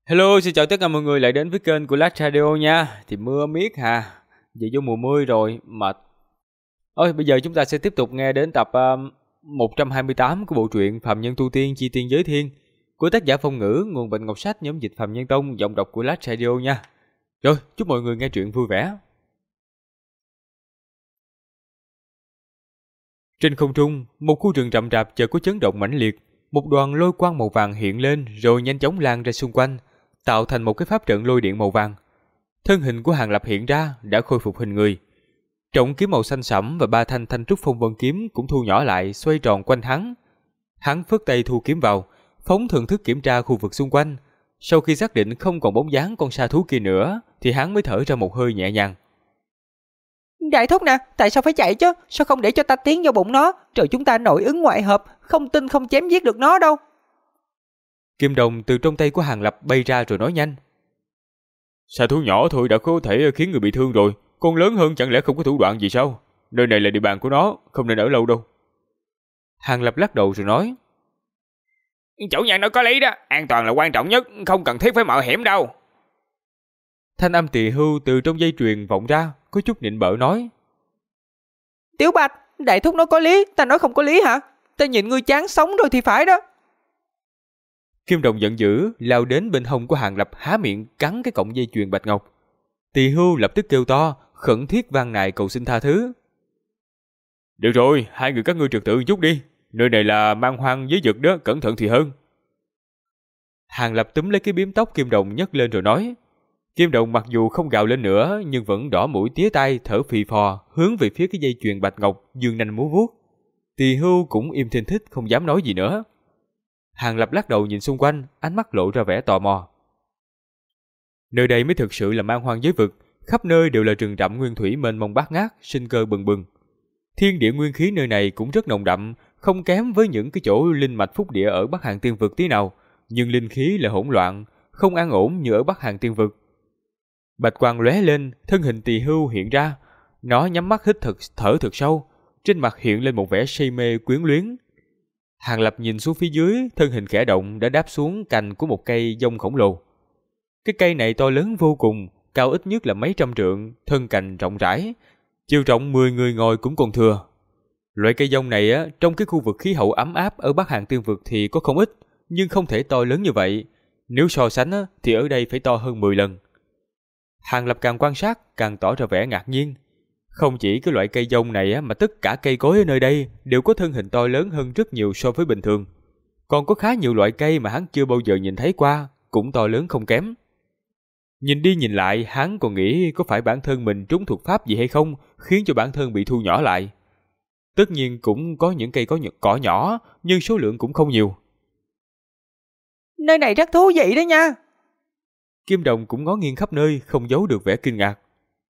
Hello, xin chào tất cả mọi người lại đến với kênh của Lát Radio nha. Thì mưa miết hà, về vô mùa mưa rồi, mệt. Ôi, bây giờ chúng ta sẽ tiếp tục nghe đến tập 128 của bộ truyện Phàm Nhân Tu Tiên Chi Tiên Giới Thiên của tác giả Phong Ngữ, nguồn Bệnh Ngọc Sách, nhóm dịch Phàm Nhân Tông, giọng đọc của Lát Radio nha. Rồi, chúc mọi người nghe truyện vui vẻ. Trên không trung, một khu rừng rậm rạp chợt có chấn động mãnh liệt, một đoàn lôi quang màu vàng hiện lên rồi nhanh chóng lan ra xung quanh, tạo thành một cái pháp trận lôi điện màu vàng. Thân hình của Hàng Lập hiện ra đã khôi phục hình người. Trọng kiếm màu xanh sẫm và ba thanh thanh trúc phong vân kiếm cũng thu nhỏ lại, xoay tròn quanh hắn. Hắn phất tay thu kiếm vào, phóng thần thức kiểm tra khu vực xung quanh. Sau khi xác định không còn bóng dáng con sa thú kia nữa, thì hắn mới thở ra một hơi nhẹ nhàng. Đại thúc nè, tại sao phải chạy chứ? Sao không để cho ta tiến vào bụng nó, rồi chúng ta nội ứng ngoại hợp, không tin không chém giết được nó đâu. Kim đồng từ trong tay của Hàng Lập bay ra rồi nói nhanh. Sa thú nhỏ thôi đã có thể khiến người bị thương rồi, con lớn hơn chẳng lẽ không có thủ đoạn gì sao? Nơi này là địa bàn của nó, không nên ở lâu đâu. Hàng Lập lắc đầu rồi nói. Chủ nhân nói có lý đó, an toàn là quan trọng nhất, không cần thiết phải mạo hiểm đâu. Thanh âm tỳ hưu từ trong dây chuyền vọng ra, có chút nịnh bợ nói. Tiểu Bạch, đại thúc nói có lý, ta nói không có lý hả? Ta nhìn ngươi chán sống rồi thì phải đó. Kim đồng giận dữ, lao đến bên hông của Hàng Lập, há miệng cắn cái cọng dây chuyền bạch ngọc. Tỳ hưu lập tức kêu to, khẩn thiết van nài cầu xin tha thứ. Được rồi, hai người các ngươi trật tự chút đi, nơi này là man hoang giới vực đó, cẩn thận thì hơn. Hàng Lập túm lấy cái biếm tóc Kim đồng nhấc lên rồi nói. Kim đồng mặc dù không gào lên nữa, nhưng vẫn đỏ mũi tía tai, thở phì phò, hướng về phía cái dây chuyền bạch ngọc, dương nanh múa vuốt. Tỳ hưu cũng im thinh thích, không dám nói gì nữa. Hàng Lập lắc đầu nhìn xung quanh, ánh mắt lộ ra vẻ tò mò. Nơi đây mới thực sự là man hoang giới vực, khắp nơi đều là rừng rậm nguyên thủy mênh mông bát ngát, sinh cơ bừng bừng. Thiên địa nguyên khí nơi này cũng rất nồng đậm, không kém với những cái chỗ linh mạch phúc địa ở Bắc Hàn Tiên vực tí nào, nhưng linh khí là hỗn loạn, không an ổn như ở Bắc Hàn Tiên vực. Bạch quang lóe lên, thân hình tỳ hưu hiện ra, nó nhắm mắt hít thở thật sâu, trên mặt hiện lên một vẻ say mê quyến luyến. Hàng Lập nhìn xuống phía dưới, thân hình khẽ động đã đáp xuống cành của một cây dông khổng lồ. Cái cây này to lớn vô cùng, cao ít nhất là mấy trăm trượng, thân cành rộng rãi, chiều rộng 10 người ngồi cũng còn thừa. Loại cây dông này trong cái khu vực khí hậu ấm áp ở Bắc Hàn Tiên vực thì có không ít, nhưng không thể to lớn như vậy. Nếu so sánh thì ở đây phải to hơn 10 lần. Hàng Lập càng quan sát càng tỏ ra vẻ ngạc nhiên. Không chỉ cái loại cây dông này mà tất cả cây cối ở nơi đây đều có thân hình to lớn hơn rất nhiều so với bình thường. Còn có khá nhiều loại cây mà hắn chưa bao giờ nhìn thấy qua, cũng to lớn không kém. Nhìn đi nhìn lại, hắn còn nghĩ có phải bản thân mình trúng thuật pháp gì hay không, khiến cho bản thân bị thu nhỏ lại. Tất nhiên cũng có những cây có cỏ nhỏ, nhưng số lượng cũng không nhiều. Nơi này rất thú vị đó nha. Kim đồng cũng ngó nghiêng khắp nơi, không giấu được vẻ kinh ngạc.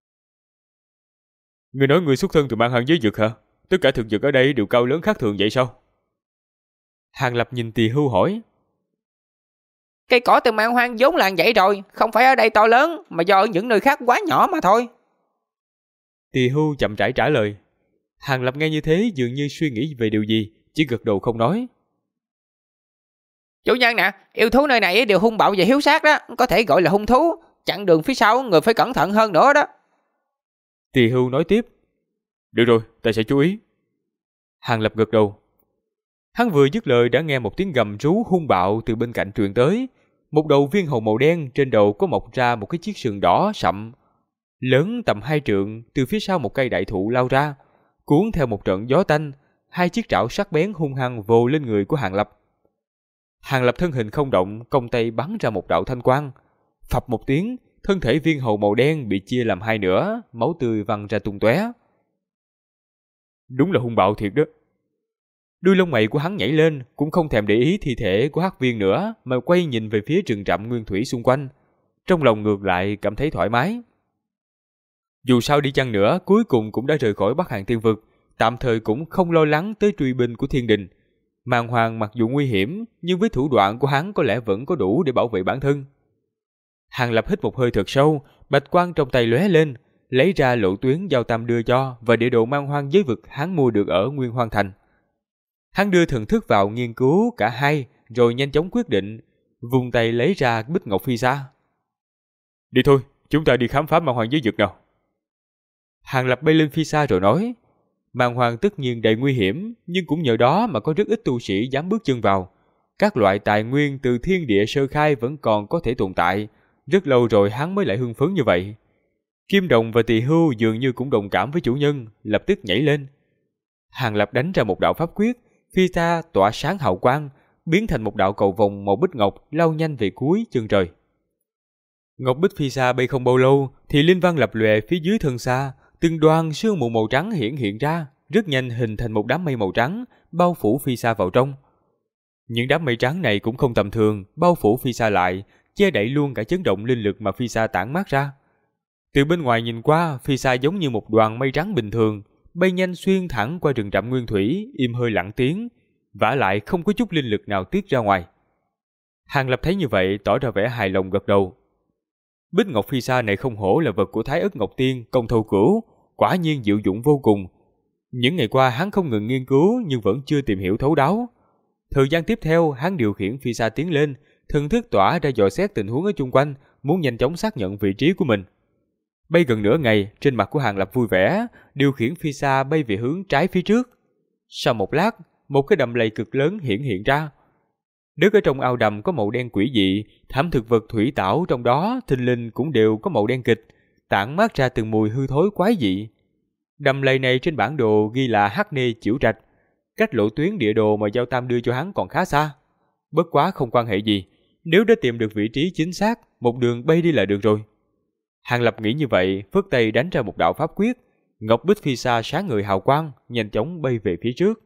Người nói người xuất thân từ man hoang giới vực hả? Tất cả thực vật ở đây đều cao lớn khác thường vậy sao? Hàng Lập nhìn tỳ hưu hỏi. Cây cỏ từ man hoang vốn là vậy rồi, không phải ở đây to lớn, mà do ở những nơi khác quá nhỏ mà thôi. Tỳ hưu chậm rãi trả lời. Hàng Lập nghe như thế dường như suy nghĩ về điều gì, chỉ gật đầu không nói. Chủ nhân nè, yêu thú nơi này đều hung bạo và hiếu sát đó, có thể gọi là hung thú. Chặn đường phía sau người phải cẩn thận hơn nữa đó. Tỳ hưu nói tiếp. Được rồi, ta sẽ chú ý. Hàng Lập gật đầu. Hắn vừa dứt lời đã nghe một tiếng gầm rú hung bạo từ bên cạnh truyền tới. Một đầu viên hầu màu đen, trên đầu có mọc ra một cái chiếc sừng đỏ sậm, lớn tầm 2 trượng, từ phía sau một cây đại thụ lao ra, cuốn theo một trận gió tanh, hai chiếc trảo sắc bén hung hăng vồ lên người của Hàng Lập. Hàng Lập thân hình không động, cong tay bắn ra một đạo thanh quang. Phập một tiếng, thân thể viên hầu màu đen bị chia làm hai nửa, máu tươi văng ra tung tóe. Đúng là hung bạo thiệt đó. Đuôi lông mày của hắn nhảy lên, cũng không thèm để ý thi thể của hắc viên nữa, mà quay nhìn về phía rừng rậm nguyên thủy xung quanh. Trong lòng ngược lại cảm thấy thoải mái. Dù sao đi chăng nữa, cuối cùng cũng đã rời khỏi Bắc Hàn Tiên vực, tạm thời cũng không lo lắng tới truy binh của thiên đình. Man hoang mặc dù nguy hiểm, nhưng với thủ đoạn của hắn có lẽ vẫn có đủ để bảo vệ bản thân. Hàng Lập hít một hơi thật sâu, bạch quang trong tay lóe lên, lấy ra lộ tuyến Giao Tam đưa cho và địa đồ man hoang giới vực hắn mua được ở Nguyên Hoang Thành. Hắn đưa thần thức vào nghiên cứu cả hai, rồi nhanh chóng quyết định, vung tay lấy ra bích ngọc phi sa. Đi thôi, chúng ta đi khám phá man hoang giới vực nào. Hàng Lập bay lên phi sa rồi nói, man hoang tất nhiên đầy nguy hiểm, nhưng cũng nhờ đó mà có rất ít tu sĩ dám bước chân vào. Các loại tài nguyên từ thiên địa sơ khai vẫn còn có thể tồn tại, rất lâu rồi hắn mới lại hưng phấn như vậy. Kim Đồng và Tỳ Hưu dường như cũng đồng cảm với chủ nhân, lập tức nhảy lên. Hàng Lập đánh ra một đạo pháp quyết, phi sa tỏa sáng hào quang, biến thành một đạo cầu vồng màu bích ngọc lao nhanh về cuối chân trời. Ngọc bích phi sa bay không bao lâu thì linh văn lập lòe phía dưới thân xa, từng đoàn sương mù màu trắng hiện ra, rất nhanh hình thành một đám mây màu trắng bao phủ phi sa vào trong. Những đám mây trắng này cũng không tầm thường, bao phủ phi sa lại, che đậy luôn cả chấn động linh lực mà phi sa tản mát ra. Từ bên ngoài nhìn qua, phi sa giống như một đoàn mây trắng bình thường, bay nhanh xuyên thẳng qua rừng rậm nguyên thủy, im hơi lặng tiếng, vả lại không có chút linh lực nào tiết ra ngoài. Hàng Lập thấy như vậy, tỏ ra vẻ hài lòng gật đầu. Bích ngọc phi sa này không hổ là vật của Thái Ức Ngọc Tiên, Công Thâu Cửu, quả nhiên diệu dụng vô cùng. Những ngày qua hắn không ngừng nghiên cứu nhưng vẫn chưa tìm hiểu thấu đáo. Thời gian tiếp theo, hắn điều khiển phi sa tiến lên, thần thức tỏa ra dò xét tình huống ở chung quanh, muốn nhanh chóng xác nhận vị trí của mình. Bay gần nửa ngày, trên mặt của Hàng Lập vui vẻ, điều khiển phi sa bay về hướng trái phía trước. Sau một lát, một cái đầm lầy cực lớn hiện ra. Đất ở trong ao đầm có màu đen quỷ dị, thảm thực vật thủy tảo trong đó thình lình cũng đều có màu đen kịch, tản mát ra từng mùi hư thối quái dị. Đầm lầy này trên bản đồ ghi là Hắc Nê Chiểu Trạch, cách lộ tuyến địa đồ mà Giao Tam đưa cho hắn còn khá xa. Bất quá không quan hệ gì, nếu đã tìm được vị trí chính xác, một đường bay đi là được rồi. Hàng Lập nghĩ như vậy, phất tay đánh ra một đạo pháp quyết, ngọc bích phi sa sáng ngời hào quang, nhanh chóng bay về phía trước.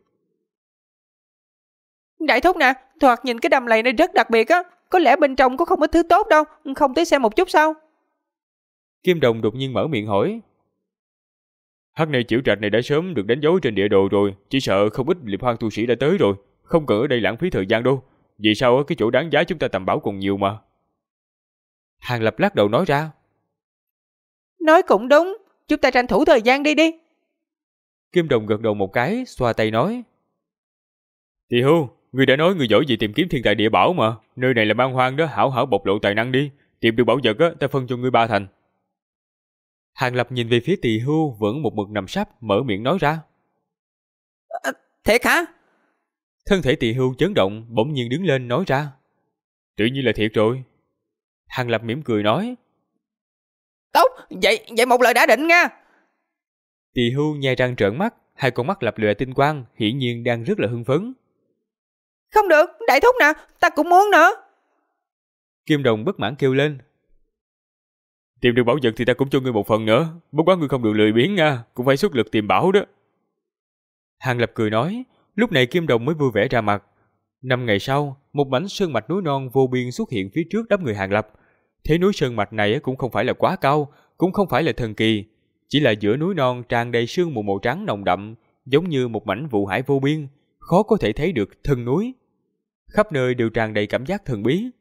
Đại thúc nè, thoạt nhìn cái đầm lầy này rất đặc biệt á, có lẽ bên trong có không ít thứ tốt đâu, không tới xem một chút sao? Kim Đồng đột nhiên mở miệng hỏi. Hắc Nê Chiểu Trạch này đã sớm được đánh dấu trên địa đồ rồi, chỉ sợ không ít liệp hoang tu sĩ đã tới rồi, không cần ở đây lãng phí thời gian đâu. Vì sao cái chỗ đáng giá chúng ta tầm bảo còn nhiều mà. Hàng Lập lắc đầu nói ra. Nói cũng đúng, chúng ta tranh thủ thời gian đi. Kim Đồng gật đầu một cái, xoa tay nói. Tỳ Hưu, ngươi đã nói ngươi giỏi gì tìm kiếm thiên tài địa bảo mà, nơi này là man hoang đó, hảo hảo bộc lộ tài năng đi, tìm được bảo vật á, ta phân cho ngươi 3 thành. Hàng Lập nhìn về phía Tỳ Hưu vẫn một mực nằm sấp, mở miệng nói ra. Thiệt hả? Thân thể Tỳ Hưu chấn động, bỗng nhiên đứng lên nói ra. Tự nhiên là thiệt rồi. Hàng Lập mỉm cười nói. Tốt, vậy một lời đã định nha. Tỳ Hưu nhe răng trợn mắt, hai con mắt lập lòe tinh quang, hiển nhiên đang rất là hưng phấn. Không được, đại thúc nè, ta cũng muốn nữa. Kim Đồng bất mãn kêu lên. Tìm được bảo vật thì ta cũng cho ngươi một phần nữa, bất quá ngươi không được lười biếng nha, cũng phải xuất lực tìm bảo đó. Hàng Lập cười nói, lúc này Kim Đồng mới vui vẻ ra mặt. 5 ngày sau, một mảnh sơn mạch núi non vô biên xuất hiện phía trước đám người Hàng Lập. Thế núi sơn mạch này cũng không phải là quá cao, cũng không phải là thần kỳ, chỉ là giữa núi non tràn đầy sương mù màu trắng nồng đậm, giống như một mảnh vụ hải vô biên, khó có thể thấy được thân núi. Khắp nơi đều tràn đầy cảm giác thần bí.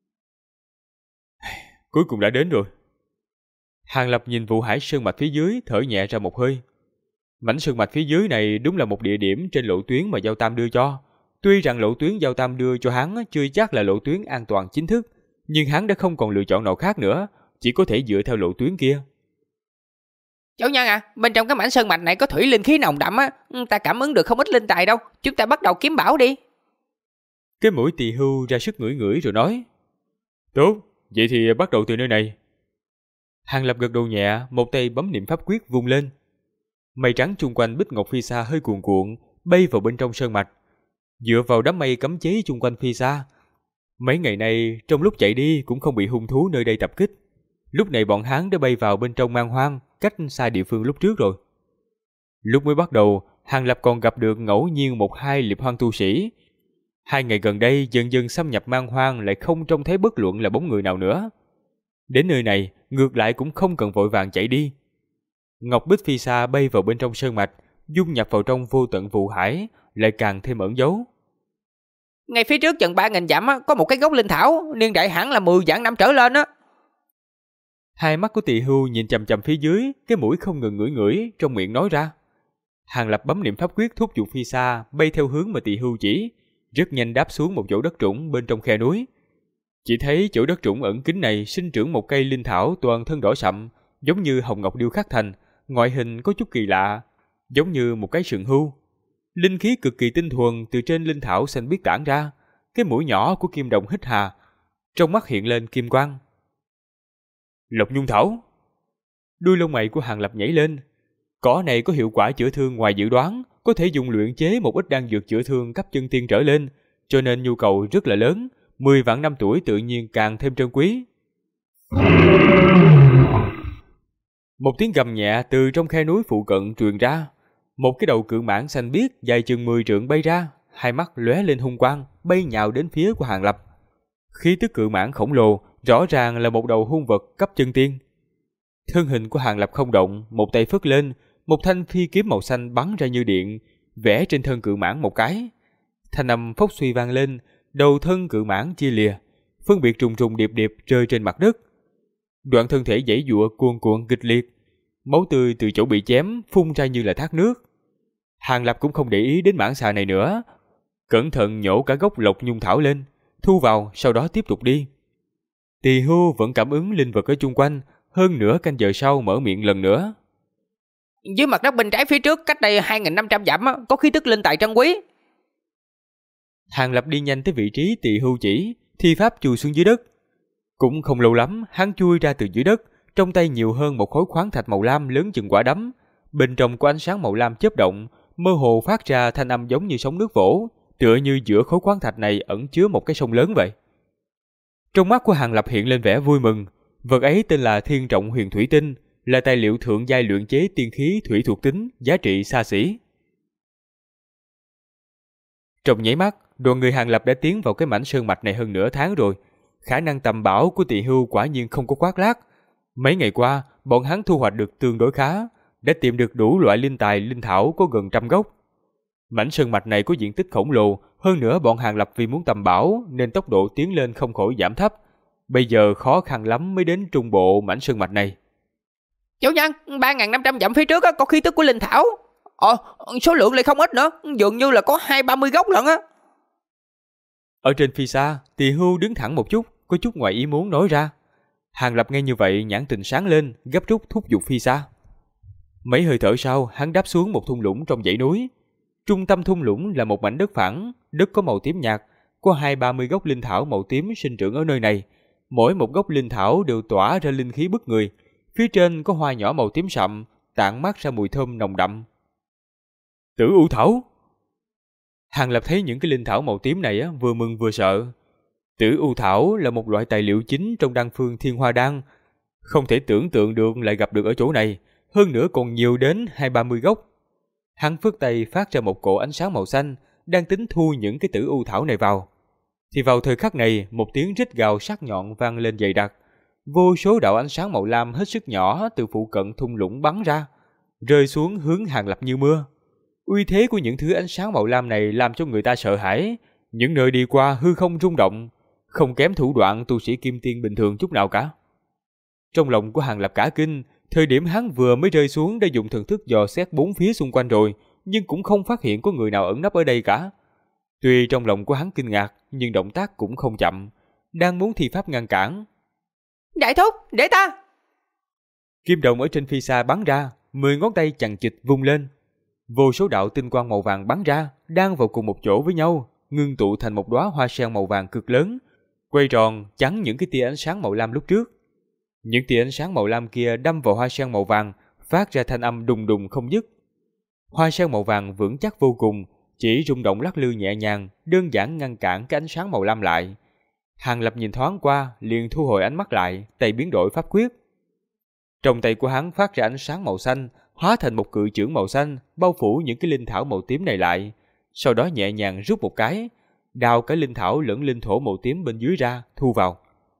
Cuối cùng đã đến rồi. Hàng Lập nhìn vụ hải sơn mạch phía dưới, thở nhẹ ra một hơi. Mảnh sơn mạch phía dưới này đúng là một địa điểm trên lộ tuyến mà Giao Tam đưa cho. Tuy rằng lộ tuyến Giao Tam đưa cho hắn chưa chắc là lộ tuyến an toàn chính thức, nhưng hắn đã không còn lựa chọn nào khác nữa, chỉ có thể dựa theo lộ tuyến kia. Chủ nhân à, bên trong cái mảnh sơn mạch này có thủy linh khí nồng đậm á, ta cảm ứng được không ít linh tài đâu, chúng ta bắt đầu kiếm bảo đi. Cái mũi Tỳ Hưu ra sức ngửi ngửi rồi nói. Tốt, vậy thì bắt đầu từ nơi này. Hàng Lập gật đầu nhẹ, một tay bấm niệm pháp quyết vung lên. Mây trắng chung quanh bích ngọc phi sa hơi cuồn cuộn, bay vào bên trong sơn mạch. Dựa vào đám mây cấm chế chung quanh phi sa, mấy ngày nay trong lúc chạy đi cũng không bị hung thú nơi đây tập kích. Lúc này bọn hắn đã bay vào bên trong man hoang, cách xa địa phương lúc trước rồi. Lúc mới bắt đầu, Hàng Lập còn gặp được ngẫu nhiên 1-2 liệp hoang tu sĩ. 2 ngày gần đây dần dần xâm nhập man hoang lại không trông thấy bất luận là bóng người nào nữa. Đến nơi này, ngược lại cũng không cần vội vàng chạy đi. Ngọc bích phi sa bay vào bên trong sơn mạch, dung nhập vào trong vô tận vụ hải, lại càng thêm ẩn giấu. Ngay phía trước chừng 3.000 dặm có một cái gốc linh thảo, niên đại hẳn là 10 vạn năm trở lên á. Hai mắt của Tỳ Hưu nhìn chằm chằm phía dưới, cái mũi không ngừng ngửi ngửi, trong miệng nói ra. Hàng Lập bấm niệm pháp quyết thúc giục phi sa bay theo hướng mà Tỳ Hưu chỉ, rất nhanh đáp xuống một chỗ đất trũng bên trong khe núi. Chỉ thấy chỗ đất trũng ẩn kín này sinh trưởng một cây linh thảo toàn thân đỏ sậm, giống như hồng ngọc điêu khắc thành, ngoại hình có chút kỳ lạ, giống như một cái sừng hươu. Linh khí cực kỳ tinh thuần từ trên linh thảo xanh biếc tản ra, cái mũi nhỏ của Kim Đồng hít hà, trong mắt hiện lên kim quang. Lộc nhung thảo. Đuôi lông mày của Hàng Lập nhảy lên. Cỏ này có hiệu quả chữa thương ngoài dự đoán, có thể dùng luyện chế một ít đan dược chữa thương cấp chân tiên trở lên, cho nên nhu cầu rất là lớn, 10 vạn năm tuổi tự nhiên càng thêm trân quý. Một tiếng gầm nhẹ từ trong khe núi phụ cận truyền ra, một cái đầu cự mãng xanh biếc dài chừng 10 trượng bay ra, hai mắt lóe lên hung quang, bay nhào đến phía của Hàng Lập. Khí tức cự mãng khổng lồ, rõ ràng là một đầu hung vật cấp chân tiên. Thân hình của Hàng Lập không động, một tay phất lên, một thanh phi kiếm màu xanh bắn ra như điện, vẽ trên thân cự mãng một cái. Thanh âm phốc suy vang lên, đầu thân cự mãng chia lìa, phân biệt trùng trùng điệp điệp rơi trên mặt đất. Đoạn thân thể giãy giụa cuồn cuộn kịch liệt, máu tươi từ chỗ bị chém phun ra như là thác nước. Hàng Lập cũng không để ý đến mãng xà này nữa, cẩn thận nhổ cả gốc lộc nhung thảo lên, thu vào, sau đó tiếp tục đi. Tỳ Hưu vẫn cảm ứng linh vật ở chung quanh, hơn nửa canh giờ sau mở miệng lần nữa. Dưới mặt đất bên trái phía trước, cách đây 2.500 dặm, có khí tức linh tài trân quý. Hàng Lập đi nhanh tới vị trí Tỳ Hưu chỉ, thi pháp chui xuống dưới đất. Cũng không lâu lắm, hắn chui ra từ dưới đất, trong tay nhiều hơn một khối khoáng thạch màu lam lớn chừng quả đấm. Bên trong có ánh sáng màu lam chớp động, mơ hồ phát ra thanh âm giống như sóng nước vỗ, tựa như giữa khối khoáng thạch này ẩn chứa một cái sông lớn vậy. Trong mắt của Hàng Lập hiện lên vẻ vui mừng, vật ấy tên là Thiên Trọng Huyền Thủy Tinh, là tài liệu thượng giai luyện chế tiên khí thủy thuộc tính, giá trị xa xỉ. Trong nháy mắt, đoàn người Hàng Lập đã tiến vào cái mảnh sơn mạch này hơn nửa tháng rồi. Khả năng tầm bảo của Tỳ Hưu quả nhiên không có khoác lác. Mấy ngày qua, bọn hắn thu hoạch được tương đối khá, đã tìm được đủ loại linh tài linh thảo có gần 100 gốc. Mảnh sơn mạch này có diện tích khổng lồ, hơn nữa bọn Hàng Lập vì muốn tầm bảo nên tốc độ tiến lên không khỏi giảm thấp. Bây giờ khó khăn lắm mới đến trung bộ mảnh sơn mạch này. Chủ nhân, 3.500 dặm phía trước có khí tức của linh thảo. Số lượng lại không ít nữa, dường như là có 20-30 gốc lận á. Ở trên phi xa, Tỳ Hưu đứng thẳng một chút, có chút ngoài ý muốn nói ra. Hàng Lập nghe như vậy nhãn tình sáng lên, gấp rút thúc giục phi xa. Mấy hơi thở sau, hắn đáp xuống một thung lũng trong dãy núi. Trung tâm thung lũng là một mảnh đất phẳng, đất có màu tím nhạt, có 20-30 gốc linh thảo màu tím sinh trưởng ở nơi này. Mỗi một gốc linh thảo đều tỏa ra linh khí bức người. Phía trên có hoa nhỏ màu tím sậm, tản mát ra mùi thơm nồng đậm. Tử U thảo. Hàng Lập thấy những cái linh thảo màu tím này vừa mừng vừa sợ. Tử U thảo là một loại tài liệu chính trong đan phương Thiên Hoa Đan, không thể tưởng tượng được lại gặp được ở chỗ này, hơn nữa còn nhiều đến 20-30 gốc. Hắn phất tay phát ra một cỗ ánh sáng màu xanh, đang tính thu những cái Tử U thảo này vào. Thì vào thời khắc này, một tiếng rít gào sắc nhọn vang lên dày đặc. Vô số đạo ánh sáng màu lam hết sức nhỏ từ phụ cận thung lũng bắn ra, rơi xuống hướng Hàng Lập như mưa. Uy thế của những thứ ánh sáng màu lam này làm cho người ta sợ hãi, những nơi đi qua hư không rung động, không kém thủ đoạn tu sĩ kim tiên bình thường chút nào cả. Trong lòng của Hàng Lập cả kinh, thời điểm hắn vừa mới rơi xuống đã dùng thần thức dò xét bốn phía xung quanh rồi, nhưng cũng không phát hiện có người nào ẩn nấp ở đây cả. Tuy trong lòng của hắn kinh ngạc, nhưng động tác cũng không chậm, đang muốn thi pháp ngăn cản. Đại thúc, để ta! Kim đồng ở trên phi xa bắn ra, 10 ngón tay chằng chịt vung lên. Vô số đạo tinh quang màu vàng bắn ra, đan vào cùng một chỗ với nhau, ngưng tụ thành một đóa hoa sen màu vàng cực lớn, quay tròn chắn những cái tia ánh sáng màu lam lúc trước. Những tia ánh sáng màu lam kia đâm vào hoa sen màu vàng, phát ra thanh âm đùng đùng không dứt. Hoa sen màu vàng vững chắc vô cùng, chỉ rung động lắc lư nhẹ nhàng, đơn giản ngăn cản cái ánh sáng màu lam lại. Hàng Lập nhìn thoáng qua, liền thu hồi ánh mắt lại, tay biến đổi pháp quyết. Trong tay của hắn phát ra ánh sáng màu xanh, hóa thành một cự chưởng màu xanh, bao phủ những cái linh thảo màu tím này lại. Sau đó nhẹ nhàng rút một cái, đào cái linh thảo lẫn linh thổ màu tím bên dưới ra, thu vào.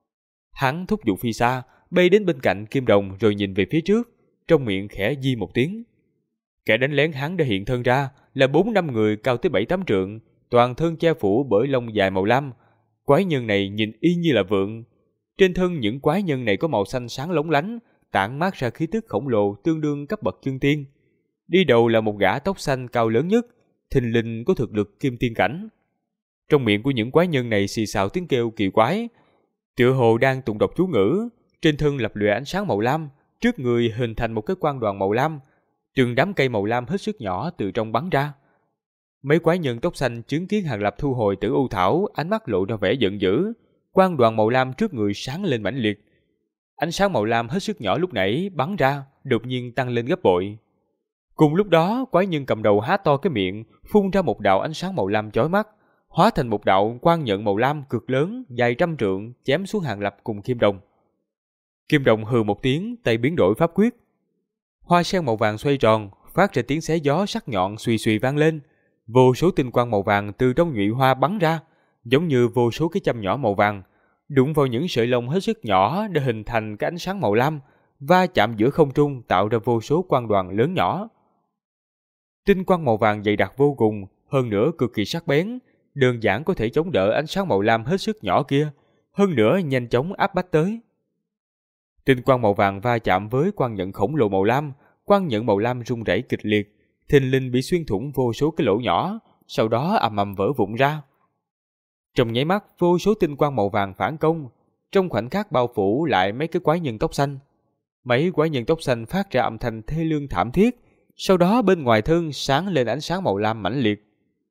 Hắn thúc giục phi xa, bay đến bên cạnh Kim Đồng rồi nhìn về phía trước, trong miệng khẽ di một tiếng. Kẻ đánh lén hắn đã hiện thân ra, là 4-5 người cao tới 7-8 trượng, toàn thân che phủ bởi lông dài màu lam. Quái nhân này nhìn y như là vượn. Trên thân những quái nhân này có màu xanh sáng lóng lánh, tản mát ra khí tức khổng lồ tương đương cấp bậc chân tiên. Đi đầu là một gã tóc xanh cao lớn nhất, thình lình có thực lực kim tiên cảnh. Trong miệng của những quái nhân này xì xào tiếng kêu kỳ quái. Tựa hồ đang tụng đọc chú ngữ, trên thân lập lòe ánh sáng màu lam, trước người hình thành một cái quang đoàn màu lam, từng đám cây màu lam hết sức nhỏ từ trong bắn ra. Mấy quái nhân tóc xanh chứng kiến Hàng Lập thu hồi Tử U Thảo, ánh mắt lộ ra vẻ giận dữ, quang đoàn màu lam trước người sáng lên mãnh liệt. Ánh sáng màu lam hết sức nhỏ lúc nãy bắn ra, đột nhiên tăng lên gấp bội. Cùng lúc đó, quái nhân cầm đầu há to cái miệng, phun ra một đạo ánh sáng màu lam chói mắt, hóa thành một đạo quang nhận màu lam cực lớn, dài 100 trượng, chém xuống Hàng Lập cùng Kim Đồng. Kim Đồng hừ một tiếng, tay biến đổi pháp quyết. Hoa sen màu vàng xoay tròn, phát ra tiếng xé gió sắc nhọn suy suy vang lên. Vô số tinh quang màu vàng từ trong nhụy hoa bắn ra, giống như vô số cái châm nhỏ màu vàng, đụng vào những sợi lông hết sức nhỏ để hình thành cái ánh sáng màu lam, va chạm giữa không trung tạo ra vô số quang đoàn lớn nhỏ. Tinh quang màu vàng dày đặc vô cùng, hơn nữa cực kỳ sắc bén, đơn giản có thể chống đỡ ánh sáng màu lam hết sức nhỏ kia, hơn nữa nhanh chóng áp bách tới. Tinh quang màu vàng va chạm với quang nhận khổng lồ màu lam, quang nhận màu lam rung rẩy kịch liệt, thình lình bị xuyên thủng vô số cái lỗ nhỏ, sau đó ầm ầm vỡ vụn ra. Trong nháy mắt, vô số tinh quang màu vàng phản công, trong khoảnh khắc bao phủ lại mấy cái quái nhân tóc xanh. Mấy quái nhân tóc xanh phát ra âm thanh thê lương thảm thiết, sau đó bên ngoài thân sáng lên ánh sáng màu lam mãnh liệt.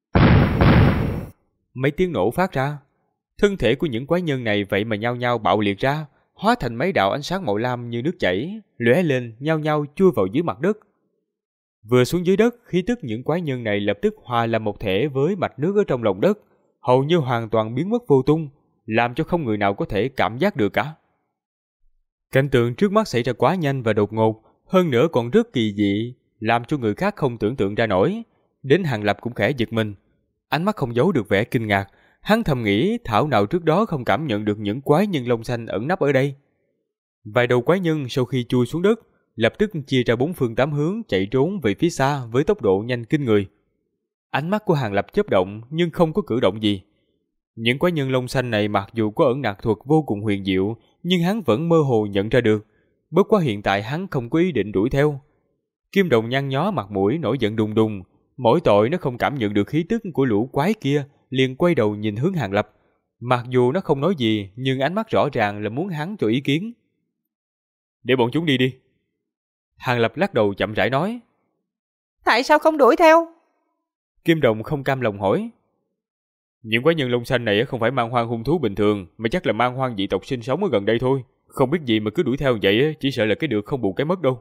Mấy tiếng nổ phát ra, thân thể của những quái nhân này vậy mà nhao nhao bạo liệt ra, hóa thành mấy đạo ánh sáng màu lam như nước chảy, lóe lên nhao nhao chui vào dưới mặt đất. Vừa xuống dưới đất, khí tức những quái nhân này lập tức hòa làm một thể với mạch nước ở trong lòng đất, hầu như hoàn toàn biến mất vô tung, làm cho không người nào có thể cảm giác được cả. Cảnh tượng trước mắt xảy ra quá nhanh và đột ngột, hơn nữa còn rất kỳ dị, làm cho người khác không tưởng tượng ra nổi. Đến Hàng Lập cũng khẽ giật mình, ánh mắt không giấu được vẻ kinh ngạc, hắn thầm nghĩ thảo nào trước đó không cảm nhận được những quái nhân lông xanh ẩn nấp ở đây. Vài đầu quái nhân sau khi chui xuống đất, lập tức chia ra 4 phương 8 hướng chạy trốn về phía xa với tốc độ nhanh kinh người. Ánh mắt của Hàng Lập chớp động nhưng không có cử động gì. Những quái nhân lông xanh này mặc dù có ẩn nặc thuật vô cùng huyền diệu, nhưng hắn vẫn mơ hồ nhận ra được. Bất quá hiện tại hắn không có ý định đuổi theo. Kim Đồng nhăn nhó mặt mũi nổi giận đùng đùng, mỗi tội nó không cảm nhận được khí tức của lũ quái kia, liền quay đầu nhìn hướng Hàng Lập. Mặc dù nó không nói gì, nhưng ánh mắt rõ ràng là muốn hắn cho ý kiến. Để bọn chúng đi đi. Hàng Lập lắc đầu chậm rãi nói. Tại sao không đuổi theo? Kim Đồng không cam lòng hỏi. Những quái nhân lông xanh này không phải man hoang hung thú bình thường, mà chắc là man hoang dị tộc sinh sống ở gần đây thôi. Không biết gì mà cứ đuổi theo vậy, chỉ sợ là cái được không bù cái mất đâu.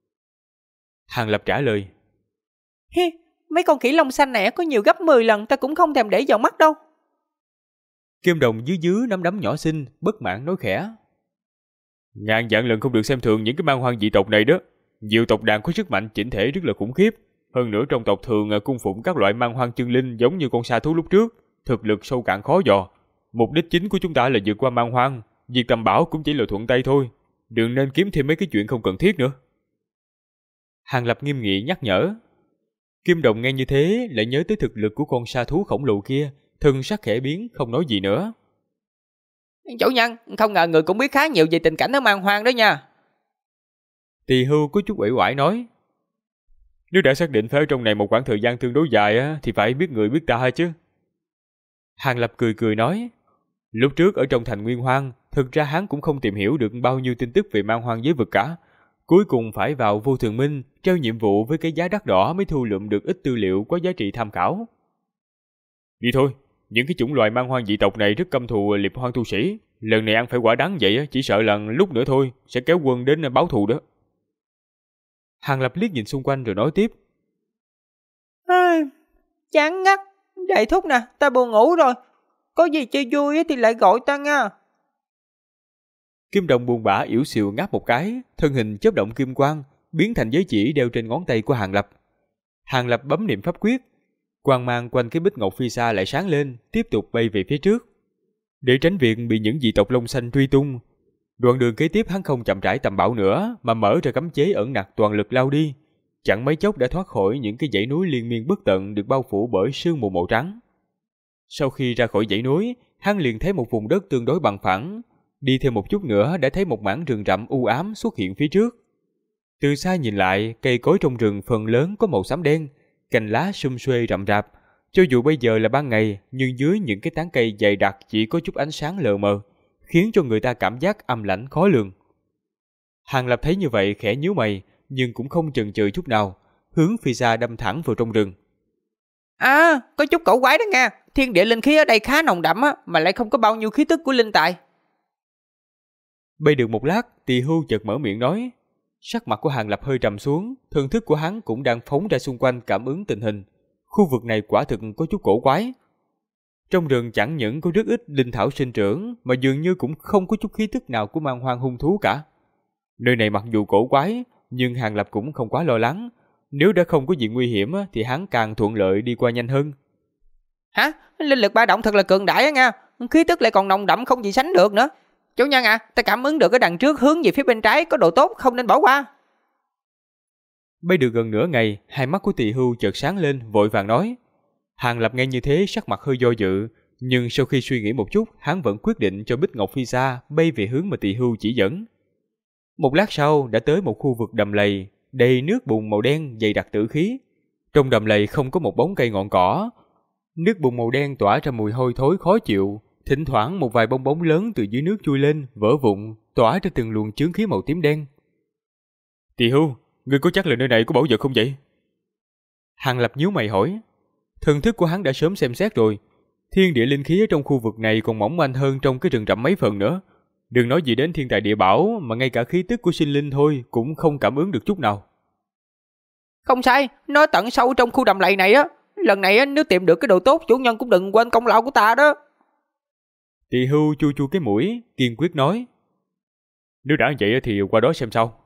Hàng Lập trả lời. Hi, mấy con khỉ lông xanh này có nhiều gấp 10 lần ta cũng không thèm để vào mắt đâu. Kim Đồng dưới nắm đấm nhỏ xinh, bất mãn nói khẽ. Ngàn vạn lần không được xem thường những cái man hoang dị tộc này đó. Nhiều tộc đàn có sức mạnh chỉnh thể rất là khủng khiếp. Hơn nữa trong tộc thường cung phụng các loại man hoang chân linh giống như con sa thú lúc trước, thực lực sâu cạn khó dò. Mục đích chính của chúng ta là vượt qua man hoang, việc tầm bảo cũng chỉ là thuận tay thôi. Đừng nên kiếm thêm mấy cái chuyện không cần thiết nữa. Hàng Lập nghiêm nghị nhắc nhở. Kim Đồng nghe như thế lại nhớ tới thực lực của con sa thú khổng lồ kia, thân sắc khẽ biến không nói gì nữa. Chủ nhân, không ngờ người cũng biết khá nhiều về tình cảnh ở man hoang đó nha. Tỳ Hưu có chút uể oải nói. Nếu đã xác định phải ở trong này một khoảng thời gian tương đối dài thì phải biết người biết ta chứ. Hàng Lập cười cười nói. Lúc trước ở trong thành Nguyên Hoang, thực ra hắn cũng không tìm hiểu được bao nhiêu tin tức về man hoang giới vực cả. Cuối cùng phải vào Vô Thường Minh, treo nhiệm vụ với cái giá đắt đỏ mới thu lượm được ít tư liệu có giá trị tham khảo. Đi thôi, những cái chủng loài man hoang dị tộc này rất căm thù liệp hoang tu sĩ. Lần này ăn phải quả đắng vậy, chỉ sợ lần lúc nữa thôi, sẽ kéo quân đến báo thù đó. Hàng Lập liếc nhìn xung quanh rồi nói tiếp. Chán ngắt, đại thúc nè, ta buồn ngủ rồi. Có gì chơi vui thì lại gọi ta nha. Kim Đồng buồn bã yểu xìu ngáp một cái, thân hình chớp động kim quang, biến thành giới chỉ đeo trên ngón tay của Hàng Lập. Hàng Lập bấm niệm pháp quyết, quang mang quanh cái bích ngọc phi sa lại sáng lên, tiếp tục bay về phía trước. Để tránh việc bị những dị tộc lông xanh truy tung, đoạn đường kế tiếp hắn không chậm rãi tầm bảo nữa, mà mở ra cấm chế ẩn nặc toàn lực lao đi. Chẳng mấy chốc đã thoát khỏi những cái dãy núi liên miên bất tận được bao phủ bởi sương mù màu trắng. Sau khi ra khỏi dãy núi, hắn liền thấy một vùng đất tương đối bằng phẳng. Đi thêm một chút nữa đã thấy một mảng rừng rậm u ám xuất hiện phía trước. Từ xa nhìn lại, cây cối trong rừng phần lớn có màu xám đen, cành lá sum xuê rậm rạp. Cho dù bây giờ là ban ngày, nhưng dưới những cái tán cây dày đặc chỉ có chút ánh sáng lờ mờ, khiến cho người ta cảm giác âm lãnh khó lường. Hàng Lập thấy như vậy khẽ nhíu mày, nhưng cũng không chần chừ chút nào, hướng phi xa đâm thẳng vào trong rừng. À, có chút cổ quái đó nha. Thiên địa linh khí ở đây khá nồng đậm á, mà lại không có bao nhiêu khí tức của linh tài. Bay được một lát, Tỳ Hưu chợt mở miệng nói. Sắc mặt của Hàng Lập hơi trầm xuống, thần thức của hắn cũng đang phóng ra xung quanh cảm ứng tình hình. Khu vực này quả thực có chút cổ quái. Trong rừng chẳng những có rất ít linh thảo sinh trưởng, mà dường như cũng không có chút khí tức nào của man hoang hung thú cả. Nơi này mặc dù cổ quái, nhưng Hàng Lập cũng không quá lo lắng. Nếu đã không có gì nguy hiểm thì hắn càng thuận lợi đi qua nhanh hơn. Hả? Linh lực ba động thật là cường đại á nha. Khí tức lại còn nồng đậm không gì sánh được nữa. Chủ nhân à, ta cảm ứng được ở đằng trước hướng về phía bên trái có độ tốt, không nên bỏ qua. Bay được gần nửa ngày, hai mắt của Tỳ Hưu chợt sáng lên, vội vàng nói. Hàng Lập nghe như thế sắc mặt hơi do dự, nhưng sau khi suy nghĩ một chút, hắn vẫn quyết định cho Bích Ngọc Phi Sa bay về hướng mà Tỳ Hưu chỉ dẫn. Một lát sau đã tới một khu vực đầm lầy, đầy nước bùn màu đen dày đặc tử khí. Trong đầm lầy không có một bóng cây ngọn cỏ. Nước bùn màu đen tỏa ra mùi hôi thối khó chịu, thỉnh thoảng một vài bong bóng lớn từ dưới nước chui lên, vỡ vụn, tỏa ra từng luồng chướng khí màu tím đen. Tỳ Hưu, ngươi có chắc là nơi này có bảo vật không vậy? Hàng Lập nhíu mày hỏi. Thần thức của hắn đã sớm xem xét rồi. Thiên địa linh khí ở trong khu vực này còn mỏng manh hơn trong cái rừng rậm mấy phần nữa. Đừng nói gì đến thiên tài địa bảo, mà ngay cả khí tức của sinh linh thôi cũng không cảm ứng được chút nào. Không sai, nó tận sâu trong khu đầm lầy này á. Lần này á, nếu tìm được cái đồ tốt, chủ nhân cũng đừng quên công lao của ta đó. Tỳ Hưu chu chu cái mũi, kiên quyết nói. Nếu đã vậy thì qua đó xem sao.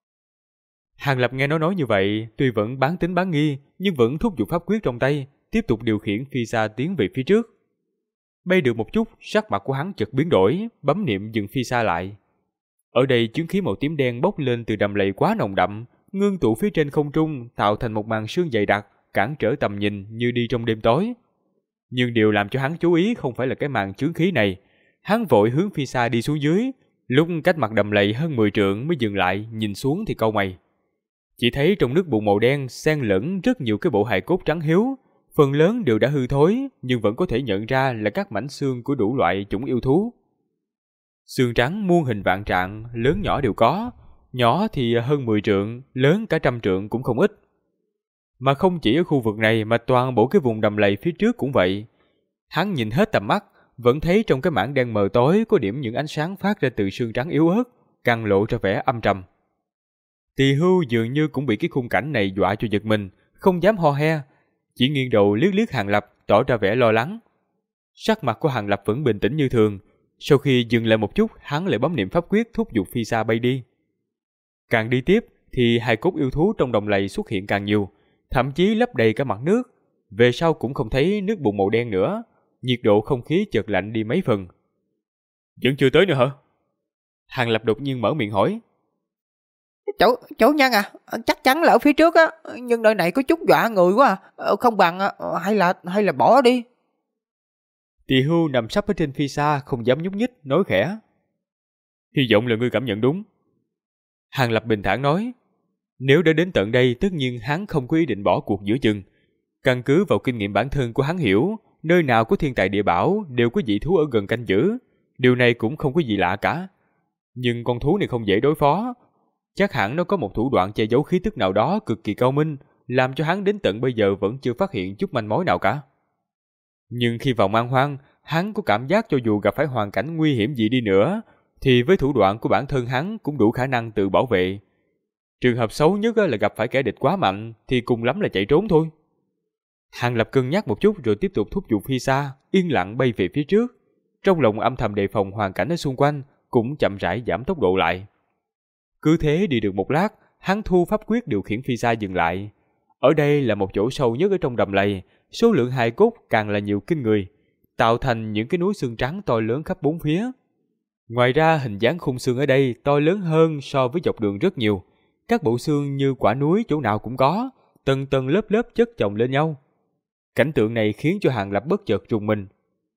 Hàng Lập nghe nó nói như vậy, tuy vẫn bán tín bán nghi, nhưng vẫn thúc giục pháp quyết trong tay, tiếp tục điều khiển phi xa tiến về phía trước. Bay được một chút, sắc mặt của hắn chợt biến đổi, bấm niệm dừng phi xa lại. Ở đây chứng khí màu tím đen bốc lên từ đầm lầy quá nồng đậm, ngưng tụ phía trên không trung, tạo thành một màn sương dày đặc, cản trở tầm nhìn như đi trong đêm tối. Nhưng điều làm cho hắn chú ý không phải là cái màn chướng khí này. Hắn vội hướng phi xa đi xuống dưới, lúc cách mặt đầm lầy hơn 10 trượng mới dừng lại, nhìn xuống thì cau mày. Chỉ thấy trong nước bùn màu đen xen lẫn rất nhiều cái bộ hài cốt trắng hiếu, phần lớn đều đã hư thối, nhưng vẫn có thể nhận ra là các mảnh xương của đủ loại chủng yêu thú. Xương trắng muôn hình vạn trạng, lớn nhỏ đều có, nhỏ thì hơn 10 trượng, lớn cả 100 trượng cũng không ít. Mà không chỉ ở khu vực này mà toàn bộ cái vùng đầm lầy phía trước cũng vậy. Hắn nhìn hết tầm mắt, vẫn thấy trong cái mảng đen mờ tối có điểm những ánh sáng phát ra từ xương trắng yếu ớt, càng lộ ra vẻ âm trầm. Tỳ Hưu dường như cũng bị cái khung cảnh này dọa cho giật mình, không dám ho he, chỉ nghiêng đầu liếc liếc Hàng Lập, tỏ ra vẻ lo lắng. Sắc mặt của Hàng Lập vẫn bình tĩnh như thường, sau khi dừng lại một chút, hắn lại bấm niệm pháp quyết thúc giục phi xa bay đi. Càng đi tiếp thì hài cốt yêu thú trong đồng lầy xuất hiện càng nhiều, thậm chí lấp đầy cả mặt nước. Về sau cũng không thấy nước bùn màu đen nữa, nhiệt độ không khí chợt lạnh đi mấy phần. Vẫn chưa tới nữa hả? Hàng Lập đột nhiên mở miệng hỏi. Chủ nhân à, chắc chắn là ở phía trước á, nhưng nơi này có chút dọa người quá à. Không bằng hay là bỏ đi. Tỳ Hưu nằm sấp ở trên phi xa, không dám nhúc nhích, nói khẽ. Hy vọng là ngươi cảm nhận đúng. Hàng Lập bình thản nói. Nếu đã đến tận đây, tất nhiên hắn không có ý định bỏ cuộc giữa chừng. Căn cứ vào kinh nghiệm bản thân của hắn hiểu, nơi nào có thiên tài địa bảo đều có dị thú ở gần canh giữ. Điều này cũng không có gì lạ cả. Nhưng con thú này không dễ đối phó. Chắc hẳn nó có một thủ đoạn che giấu khí tức nào đó cực kỳ cao minh, làm cho hắn đến tận bây giờ vẫn chưa phát hiện chút manh mối nào cả. Nhưng khi vào man hoang, hắn có cảm giác cho dù gặp phải hoàn cảnh nguy hiểm gì đi nữa, thì với thủ đoạn của bản thân hắn cũng đủ khả năng tự bảo vệ. Trường hợp xấu nhất là gặp phải kẻ địch quá mạnh, thì cùng lắm là chạy trốn thôi. Hàng Lập cân nhắc một chút rồi tiếp tục thúc giục phi xa, yên lặng bay về phía trước. Trong lòng âm thầm đề phòng hoàn cảnh ở xung quanh, cũng chậm rãi giảm tốc độ lại. Cứ thế đi được một lát, hắn thu pháp quyết điều khiển phi xa dừng lại. Ở đây là một chỗ sâu nhất ở trong đầm lầy, số lượng hài cốt càng là nhiều kinh người, tạo thành những cái núi xương trắng to lớn khắp bốn phía. Ngoài ra hình dáng khung xương ở đây to lớn hơn so với dọc đường rất nhiều. Các bộ xương như quả núi chỗ nào cũng có, tầng tầng lớp lớp chất chồng lên nhau. Cảnh tượng này khiến cho Hàng Lập bất chợt rùng mình.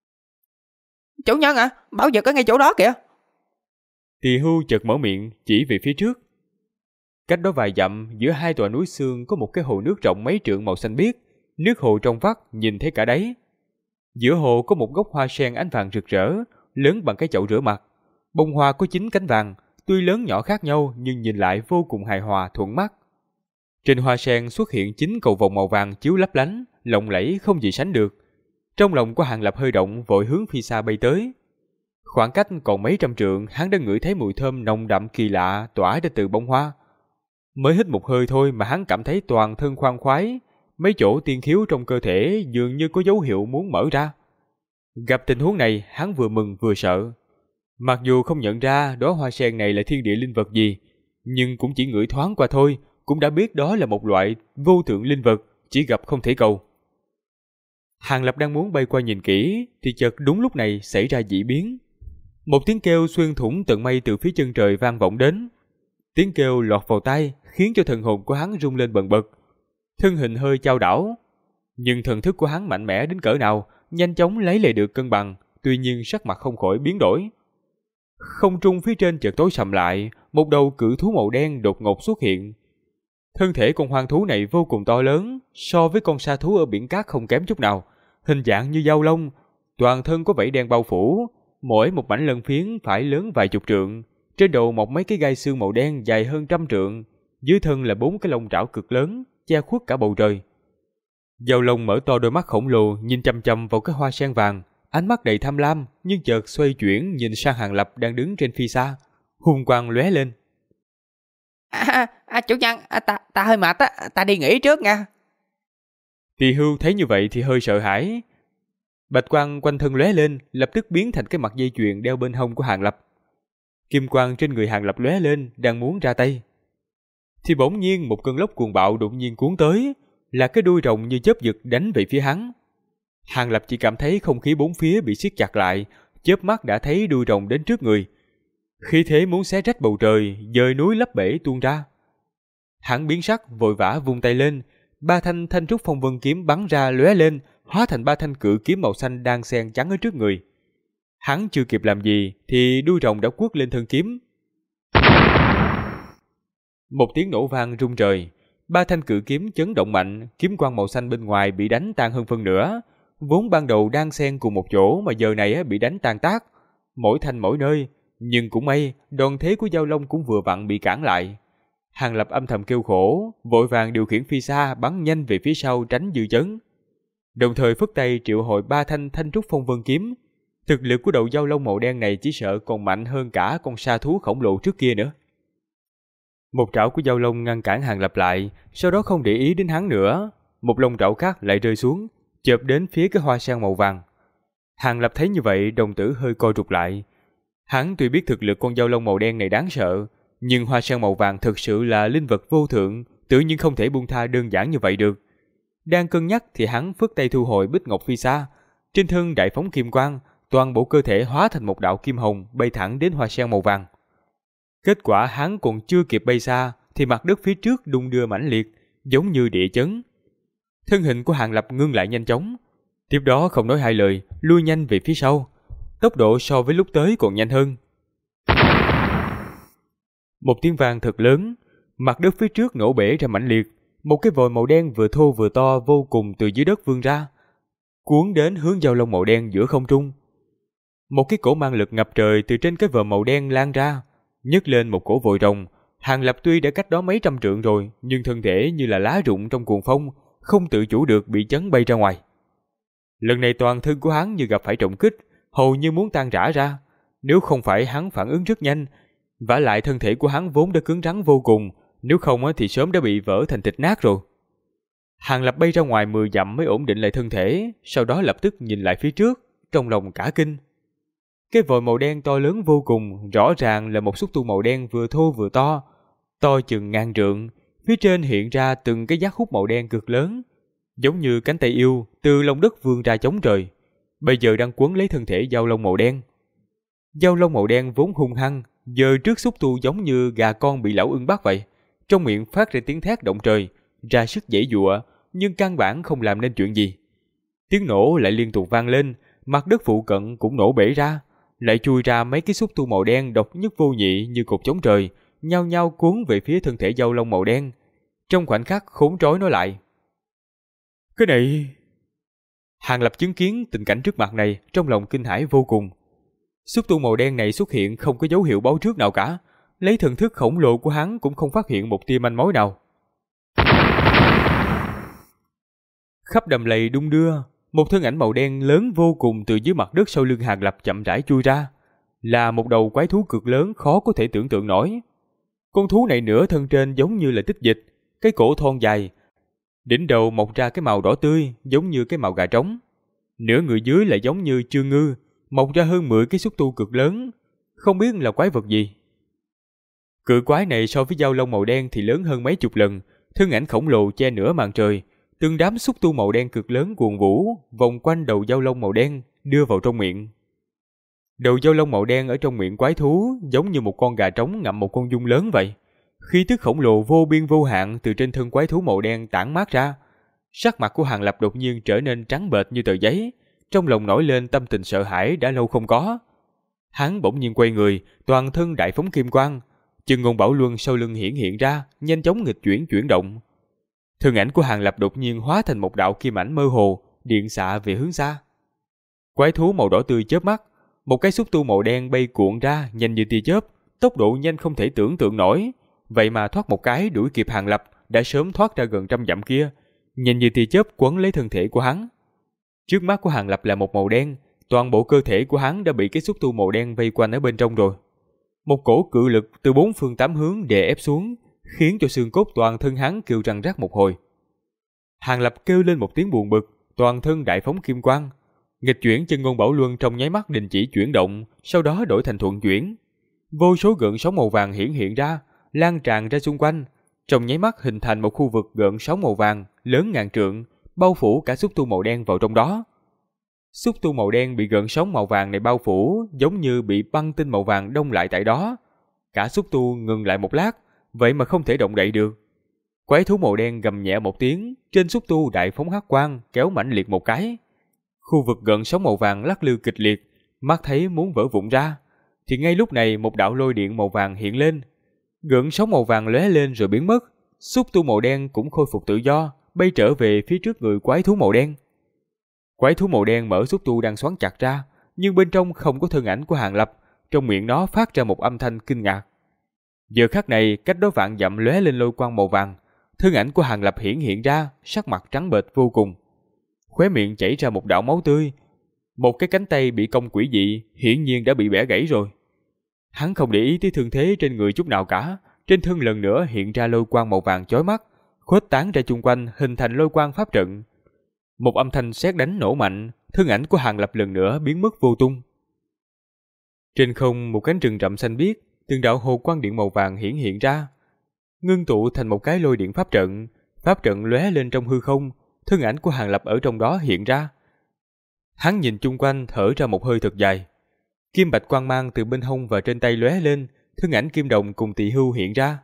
Chủ nhân à, bảo vật ở ngay chỗ đó kìa. Tỳ Hưu chợt mở miệng chỉ về phía trước. Cách đó vài dặm, giữa hai tòa núi xương có một cái hồ nước rộng mấy trượng màu xanh biếc, nước hồ trong vắt nhìn thấy cả đáy. Giữa hồ có một gốc hoa sen ánh vàng rực rỡ, lớn bằng cái chậu rửa mặt, Bông hoa có 9 cánh vàng, tuy lớn nhỏ khác nhau nhưng nhìn lại vô cùng hài hòa thuận mắt. Trên hoa sen xuất hiện 9 cầu vồng màu vàng chiếu lấp lánh, lộng lẫy không gì sánh được. Trong lòng của Hàng Lập hơi động, vội hướng phía xa bay tới. Khoảng cách còn mấy trăm trượng, hắn đã ngửi thấy mùi thơm nồng đậm kỳ lạ tỏa ra từ bông hoa. Mới hít một hơi thôi mà hắn cảm thấy toàn thân khoan khoái, mấy chỗ tiên khiếu trong cơ thể dường như có dấu hiệu muốn mở ra. Gặp tình huống này, hắn vừa mừng vừa sợ. Mặc dù không nhận ra đóa hoa sen này là thiên địa linh vật gì, nhưng cũng chỉ ngửi thoáng qua thôi, cũng đã biết đó là một loại vô thượng linh vật, chỉ gặp không thể cầu. Hàng Lập đang muốn bay qua nhìn kỹ, thì chợt đúng lúc này xảy ra dị biến. Một tiếng kêu xuyên thủng tận mây từ phía chân trời vang vọng đến. Tiếng kêu lọt vào tai, khiến cho thần hồn của hắn rung lên bần bật. Thân hình hơi chao đảo, nhưng thần thức của hắn mạnh mẽ đến cỡ nào, nhanh chóng lấy lại được cân bằng, tuy nhiên sắc mặt không khỏi biến đổi. Không trung phía trên chợt tối sầm lại, một đầu cự thú màu đen đột ngột xuất hiện. Thân thể con hoang thú này vô cùng to lớn, so với con sa thú ở biển cát không kém chút nào, hình dạng như dao lông, toàn thân có vảy đen bao phủ, mỗi một mảnh lân phiến phải lớn vài chục trượng, trên đầu mọc mấy cái gai xương màu đen dài hơn 100 trượng, dưới thân là 4 cái lông trảo cực lớn, che khuất cả bầu trời. Dao lông mở to đôi mắt khổng lồ nhìn chằm chằm vào cái hoa sen vàng, ánh mắt đầy tham lam, nhưng chợt xoay chuyển nhìn sang Hàng Lập đang đứng trên phi xa, hung quang lóe lên. Chủ nhân, ta hơi mệt á, ta đi nghỉ trước nha. Tỳ Hưu thấy như vậy thì hơi sợ hãi. Bạch quang quanh thân lóe lên, lập tức biến thành cái mặt dây chuyền đeo bên hông của Hàng Lập. Kim quang trên người Hàng Lập lóe lên, đang muốn ra tay, thì bỗng nhiên một cơn lốc cuồng bạo đột nhiên cuốn tới, là cái đuôi rồng như chớp giật đánh về phía hắn. Hàng Lập chỉ cảm thấy không khí bốn phía bị siết chặt lại, chớp mắt đã thấy đuôi rồng đến trước người. Khí thế muốn xé rách bầu trời, dời núi lấp bể tuôn ra. Hắn biến sắc, vội vã vung tay lên, 3 thanh thanh trúc phong vân kiếm bắn ra lóe lên, hóa thành 3 thanh cự kiếm màu xanh đang xen chắn ở trước người. Hắn chưa kịp làm gì thì đuôi rồng đã quất lên thân kiếm. Một tiếng nổ vang rung trời, 3 thanh cự kiếm chấn động mạnh, kiếm quang màu xanh bên ngoài bị đánh tan hơn phân nửa, vốn ban đầu đang xen cùng một chỗ mà giờ này bị đánh tan tác, mỗi thanh mỗi nơi. Nhưng cũng may, đòn thế của Dao Long cũng vừa vặn bị cản lại. Hàng Lập âm thầm kêu khổ, vội vàng điều khiển phi xa bắn nhanh về phía sau tránh dư chấn. Đồng thời phất tay triệu hồi 3 thanh thanh trúc phong vân kiếm. Thực lực của đầu Dao Long màu đen này chỉ sợ còn mạnh hơn cả con sa thú khổng lồ trước kia nữa. Một trảo của Dao Long ngăn cản Hàng Lập lại, sau đó không để ý đến hắn nữa. Một lông trảo khác lại rơi xuống, chộp đến phía cái hoa sen màu vàng. Hàng Lập thấy như vậy, đồng tử hơi co rụt lại. Hắn tuy biết thực lực con Dao Long màu đen này đáng sợ, nhưng hoa sen màu vàng thực sự là linh vật vô thượng, tự nhiên không thể buông tha đơn giản như vậy được. Đang cân nhắc thì hắn phất tay thu hồi Bích Ngọc Phi Sa, trên thân đại phóng kim quang, toàn bộ cơ thể hóa thành một đạo kim hồng bay thẳng đến hoa sen màu vàng. Kết quả hắn còn chưa kịp bay xa thì mặt đất phía trước đung đưa mãnh liệt, giống như địa chấn. Thân hình của Hàng Lập ngưng lại nhanh chóng, tiếp đó không nói hai lời, lui nhanh về phía sau. Tốc độ so với lúc tới còn nhanh hơn. Một tiếng vang thật lớn, mặt đất phía trước nổ bể ra mãnh liệt, một cái vòi màu đen vừa thô vừa to vô cùng từ dưới đất vươn ra, cuốn đến hướng Dao Long màu đen giữa không trung. Một cái cổ mang lực ngập trời từ trên cái vòi màu đen lan ra, nhấc lên một cổ vòi rồng. Hàng Lập tuy đã cách đó mấy trăm trượng rồi, nhưng thân thể như là lá rụng trong cuồng phong, không tự chủ được bị chấn bay ra ngoài. Lần này toàn thân của hắn như gặp phải trọng kích, hầu như muốn tan rã ra. Nếu không phải hắn phản ứng rất nhanh, vả lại thân thể của hắn vốn đã cứng rắn vô cùng, nếu không thì sớm đã bị vỡ thành thịt nát rồi. Hàng Lập bay ra ngoài 10 dặm mới ổn định lại thân thể, sau đó lập tức nhìn lại phía trước, trong lòng cả kinh. Cái vòi màu đen to lớn vô cùng, rõ ràng là một xúc tu màu đen vừa thô vừa to, to chừng ngàn trượng, phía trên hiện ra từng cái giác hút màu đen cực lớn, giống như cánh tay yêu từ lòng đất vươn ra chống trời, bây giờ đang quấn lấy thân thể Dao Long màu đen. Dao Long màu đen vốn hung hăng, giờ trước xúc tu giống như gà con bị lão ưng bắt vậy, trong miệng phát ra tiếng thét động trời, ra sức giãy giụa, nhưng căn bản không làm nên chuyện gì. Tiếng nổ lại liên tục vang lên, mặt đất phụ cận cũng nổ bể ra, lại chui ra mấy cái xúc tu màu đen độc nhất vô nhị như cột chống trời, nhao nhao cuốn về phía thân thể Dao Long màu đen. Trong khoảnh khắc khốn trói nó lại. Cái này... Hàng Lập chứng kiến tình cảnh trước mặt này, trong lòng kinh hãi vô cùng. Xúc tu màu đen này xuất hiện không có dấu hiệu báo trước nào cả, lấy thần thức khổng lồ của hắn cũng không phát hiện một tia manh mối nào. Khắp đầm lầy đung đưa, một thân ảnh màu đen lớn vô cùng từ dưới mặt đất sau lưng Hàn Lập chậm rãi chui ra, là một đầu quái thú cực lớn khó có thể tưởng tượng nổi. Con thú này nửa thân trên giống như là tích dịch, cái cổ thon dài, đỉnh đầu mọc ra cái màu đỏ tươi giống như cái màu gà trống. Nửa người dưới lại giống như chương ngư, mọc ra hơn 10 cái xúc tu cực lớn, không biết là quái vật gì. Cự quái này so với dao lông màu đen thì lớn hơn mấy chục lần, thân ảnh khổng lồ che nửa màn trời, từng đám xúc tu màu đen cực lớn cuồn vũ vòng quanh đầu dao lông màu đen đưa vào trong miệng. Đầu dao lông màu đen ở trong miệng quái thú giống như một con gà trống ngậm một con giun lớn vậy. Khí tức khổng lồ vô biên vô hạn từ trên thân quái thú màu đen tản mát ra. Sắc mặt của Hàn Lập đột nhiên trở nên trắng bệch như tờ giấy, trong lòng nổi lên tâm tình sợ hãi đã lâu không có. Hắn bỗng nhiên quay người, toàn thân đại phóng kim quang, Chân Ngôn Bảo Luân sau lưng hiện ra, nhanh chóng nghịch chuyển động. Thân ảnh của Hàn Lập đột nhiên hóa thành một đạo kim ảnh mơ hồ, điện xạ về hướng xa. Quái thú màu đỏ tươi chớp mắt, một cái xúc tu màu đen bay cuộn ra nhanh như tia chớp, tốc độ nhanh không thể tưởng tượng nổi, vậy mà thoát một cái đuổi kịp Hàn Lập đã sớm thoát ra gần 100 dặm kia, nhanh như tia chớp quấn lấy thân thể của hắn. Trước mắt của Hàn Lập là một màu đen, toàn bộ cơ thể của hắn đã bị cái xúc tu màu đen vây quanh ở bên trong rồi. Một cổ cự lực từ 4 phương 8 hướng đè ép xuống, khiến cho xương cốt toàn thân hắn kêu răng rắc một hồi. Hàn Lập kêu lên một tiếng buồn bực, toàn thân đại phóng kim quang. Nghịch chuyển Chân Ngôn Bảo Luân trong nháy mắt đình chỉ chuyển động, sau đó đổi thành thuận chuyển. Vô số gợn sóng màu vàng hiện ra, lan tràn ra xung quanh, trong nháy mắt hình thành một khu vực gợn sóng màu vàng lớn ngàn trượng, bao phủ cả xúc tu màu đen vào trong đó. Xúc tu màu đen bị gợn sóng màu vàng này bao phủ, giống như bị băng tinh màu vàng đông lại tại đó. Cả xúc tu ngừng lại một lát, vậy mà không thể động đậy được. Quái thú màu đen gầm nhẹ một tiếng, trên xúc tu đại phóng hắc quang kéo mãnh liệt một cái. Khu vực gợn sóng màu vàng lắc lư kịch liệt, mắt thấy muốn vỡ vụn ra, thì ngay lúc này một đạo lôi điện màu vàng hiện lên. Gợn sóng màu vàng lóe lên rồi biến mất, xúc tu màu đen cũng khôi phục tự do, bay trở về phía trước người quái thú màu đen. Quái thú màu đen mở xúc tu đang xoắn chặt ra, nhưng bên trong không có thân ảnh của Hàn Lập, trong miệng nó phát ra một âm thanh kinh ngạc. Giờ khắc này, cách đó vạn dặm lóe lên lôi quang màu vàng, thân ảnh của Hàn Lập hiện ra, sắc mặt trắng bệch vô cùng. Khóe miệng chảy ra một đạo máu tươi, một cái cánh tay bị cong quỷ dị, hiển nhiên đã bị bẻ gãy rồi. Hắn không để ý tới thương thế trên người chút nào cả, trên thân lần nữa hiện ra lôi quang màu vàng chói mắt, khuếch tán ra chung quanh hình thành lôi quang pháp trận. Một âm thanh sét đánh nổ mạnh, thân ảnh của Hàn Lập lần nữa biến mất vô tung. Trên không một cánh rừng rậm xanh biếc, từng đạo hồ quang điện màu vàng hiện ra, ngưng tụ thành một cái lôi điện pháp trận lóe lên trong hư không, thân ảnh của Hàn Lập ở trong đó hiện ra. Hắn nhìn chung quanh thở ra một hơi thật dài. Kim bạch quang mang từ bên hông và trên tay lóe lên, thân ảnh Kim Đồng cùng Tỳ Hưu hiện ra.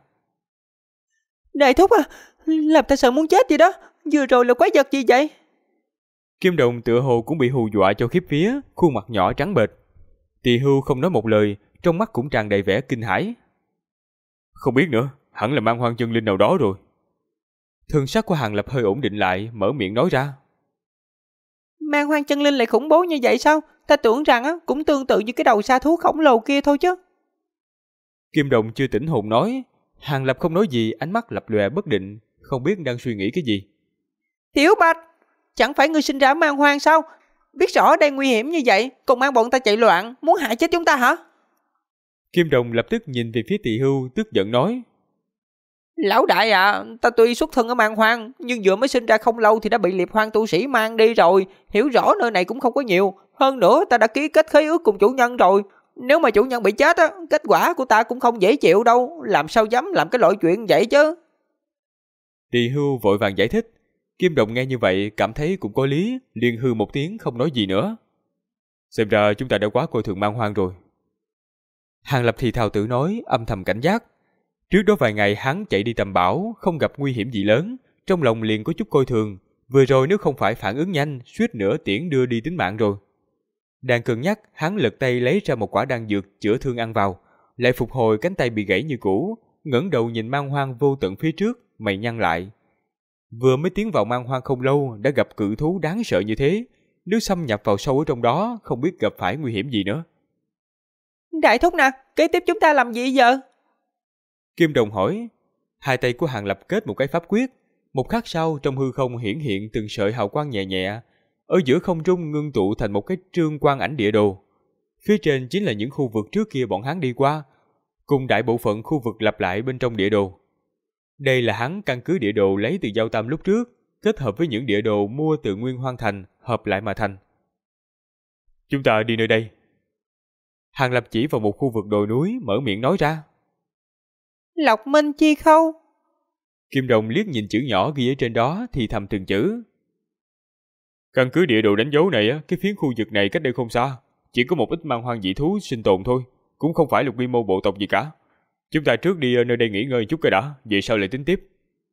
Đại thúc à, làm ta sợ muốn chết vậy đó, vừa rồi là quái vật gì vậy? Kim Đồng tựa hồ cũng bị hù dọa cho khiếp vía, khuôn mặt nhỏ trắng bệch. Tỳ Hưu không nói một lời, trong mắt cũng tràn đầy vẻ kinh hãi. Không biết nữa, hẳn là mang hoang chân linh nào đó rồi. Thân sắc của Hàn Lập hơi ổn định lại, mở miệng nói ra. Mang hoang chân linh lại khủng bố như vậy sao? Ta tưởng rằng cũng tương tự như cái đầu sa thú khổng lồ kia thôi chứ. Kim Đồng chưa tỉnh hồn nói. Hàn Lập không nói gì, ánh mắt lập lòe bất định, không biết đang suy nghĩ cái gì. Tiểu Bạch, chẳng phải ngươi sinh ra ở mang hoang sao? Biết rõ đây nguy hiểm như vậy, còn mang bọn ta chạy loạn, muốn hại chết chúng ta hả? Kim Đồng lập tức nhìn về phía Tỳ Hưu, tức giận nói. Lão đại à, ta tuy xuất thân ở mang hoang, nhưng vừa mới sinh ra không lâu thì đã bị liệp hoang tu sĩ mang đi rồi. Hiểu rõ nơi này cũng không có nhiều. Hơn nữa ta đã ký kết khế ước cùng chủ nhân rồi. Nếu mà chủ nhân bị chết kết quả của ta cũng không dễ chịu đâu. Làm sao dám làm cái loại chuyện vậy chứ? Tỳ Hưu vội vàng giải thích. Kim Đồng nghe như vậy cảm thấy cũng có lý, liền hư một tiếng không nói gì nữa. Xem ra chúng ta đã quá coi thường mang hoang rồi. Hàn Lập thì thào tự nói, âm thầm cảnh giác. Trước đó vài ngày hắn chạy đi tầm bảo, không gặp nguy hiểm gì lớn, trong lòng liền có chút coi thường. Vừa rồi nếu không phải phản ứng nhanh, suýt nữa tiễn đưa đi tính mạng rồi. Đang cân nhắc, hắn lật tay lấy ra một quả đan dược chữa thương ăn vào, lại phục hồi cánh tay bị gãy như cũ, ngẩng đầu nhìn mang hoang vô tận phía trước, mày nhăn lại. Vừa mới tiến vào mang hoang không lâu đã gặp cự thú đáng sợ như thế, nếu xâm nhập vào sâu ở trong đó không biết gặp phải nguy hiểm gì nữa. Đại thúc nè, kế tiếp chúng ta làm gì giờ? Kim Đồng hỏi. Hai tay của Hàng Lập kết một cái pháp quyết. Một khắc sau, trong hư không hiển hiện từng sợi hào quang nhẹ nhẹ. Ở giữa không trung ngưng tụ thành một cái trương quang ảnh địa đồ. Phía trên chính là những khu vực trước kia bọn hắn đi qua, cùng đại bộ phận khu vực lặp lại bên trong địa đồ. Đây là hắn căn cứ địa đồ lấy từ Giao Tam lúc trước, kết hợp với những địa đồ mua từ Nguyên Hoang Thành, hợp lại mà thành. Chúng ta đi nơi đây. Hàng Lập chỉ vào một khu vực đồi núi, mở miệng nói ra. Lộc Minh Chi Khâu. Kim Đồng liếc nhìn chữ nhỏ ghi ở trên đó thì thầm từng chữ. Căn cứ địa đồ đánh dấu này, cái phiến khu vực này cách đây không xa, chỉ có một ít man hoang dị thú sinh tồn thôi, cũng không phải là quy mô bộ tộc gì cả. Chúng ta trước đi nơi đây nghỉ ngơi chút cái đã, về sau lại tính tiếp.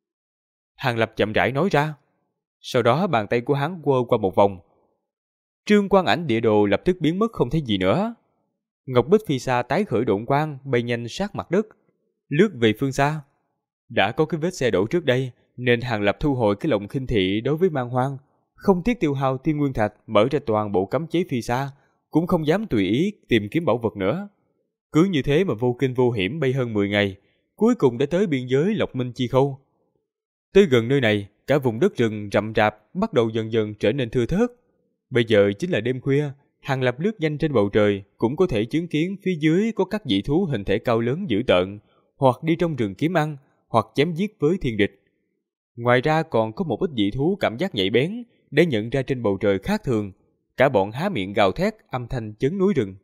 Hàng Lập chậm rãi nói ra. Sau đó bàn tay của hắn quơ qua một vòng. Trương quang ảnh địa đồ lập tức biến mất không thấy gì nữa. Ngọc Bích Phi Sa tái khởi độn quang, bay nhanh sát mặt đất, lướt về phương xa. Đã có cái vết xe đổ trước đây, nên Hàng Lập thu hồi cái lòng khinh thị đối với man hoang, không tiếc tiêu hao Tiên Nguyên Thạch mở ra toàn bộ cấm chế Phi Sa, cũng không dám tùy ý tìm kiếm bảo vật nữa. Cứ như thế mà vô kinh vô hiểm bay hơn 10 ngày, cuối cùng đã tới biên giới Lộc Minh Chi Khâu. Tới gần nơi này, cả vùng đất rừng rậm rạp bắt đầu dần dần trở nên thưa thớt. Bây giờ chính là đêm khuya, Hàng Lập lướt nhanh trên bầu trời, cũng có thể chứng kiến phía dưới có các dị thú hình thể cao lớn dữ tợn, hoặc đi trong rừng kiếm ăn, hoặc chém giết với thiên địch. Ngoài ra còn có một ít dị thú cảm giác nhạy bén để nhận ra trên bầu trời khác thường, cả bọn há miệng gào thét, âm thanh chấn núi rừng.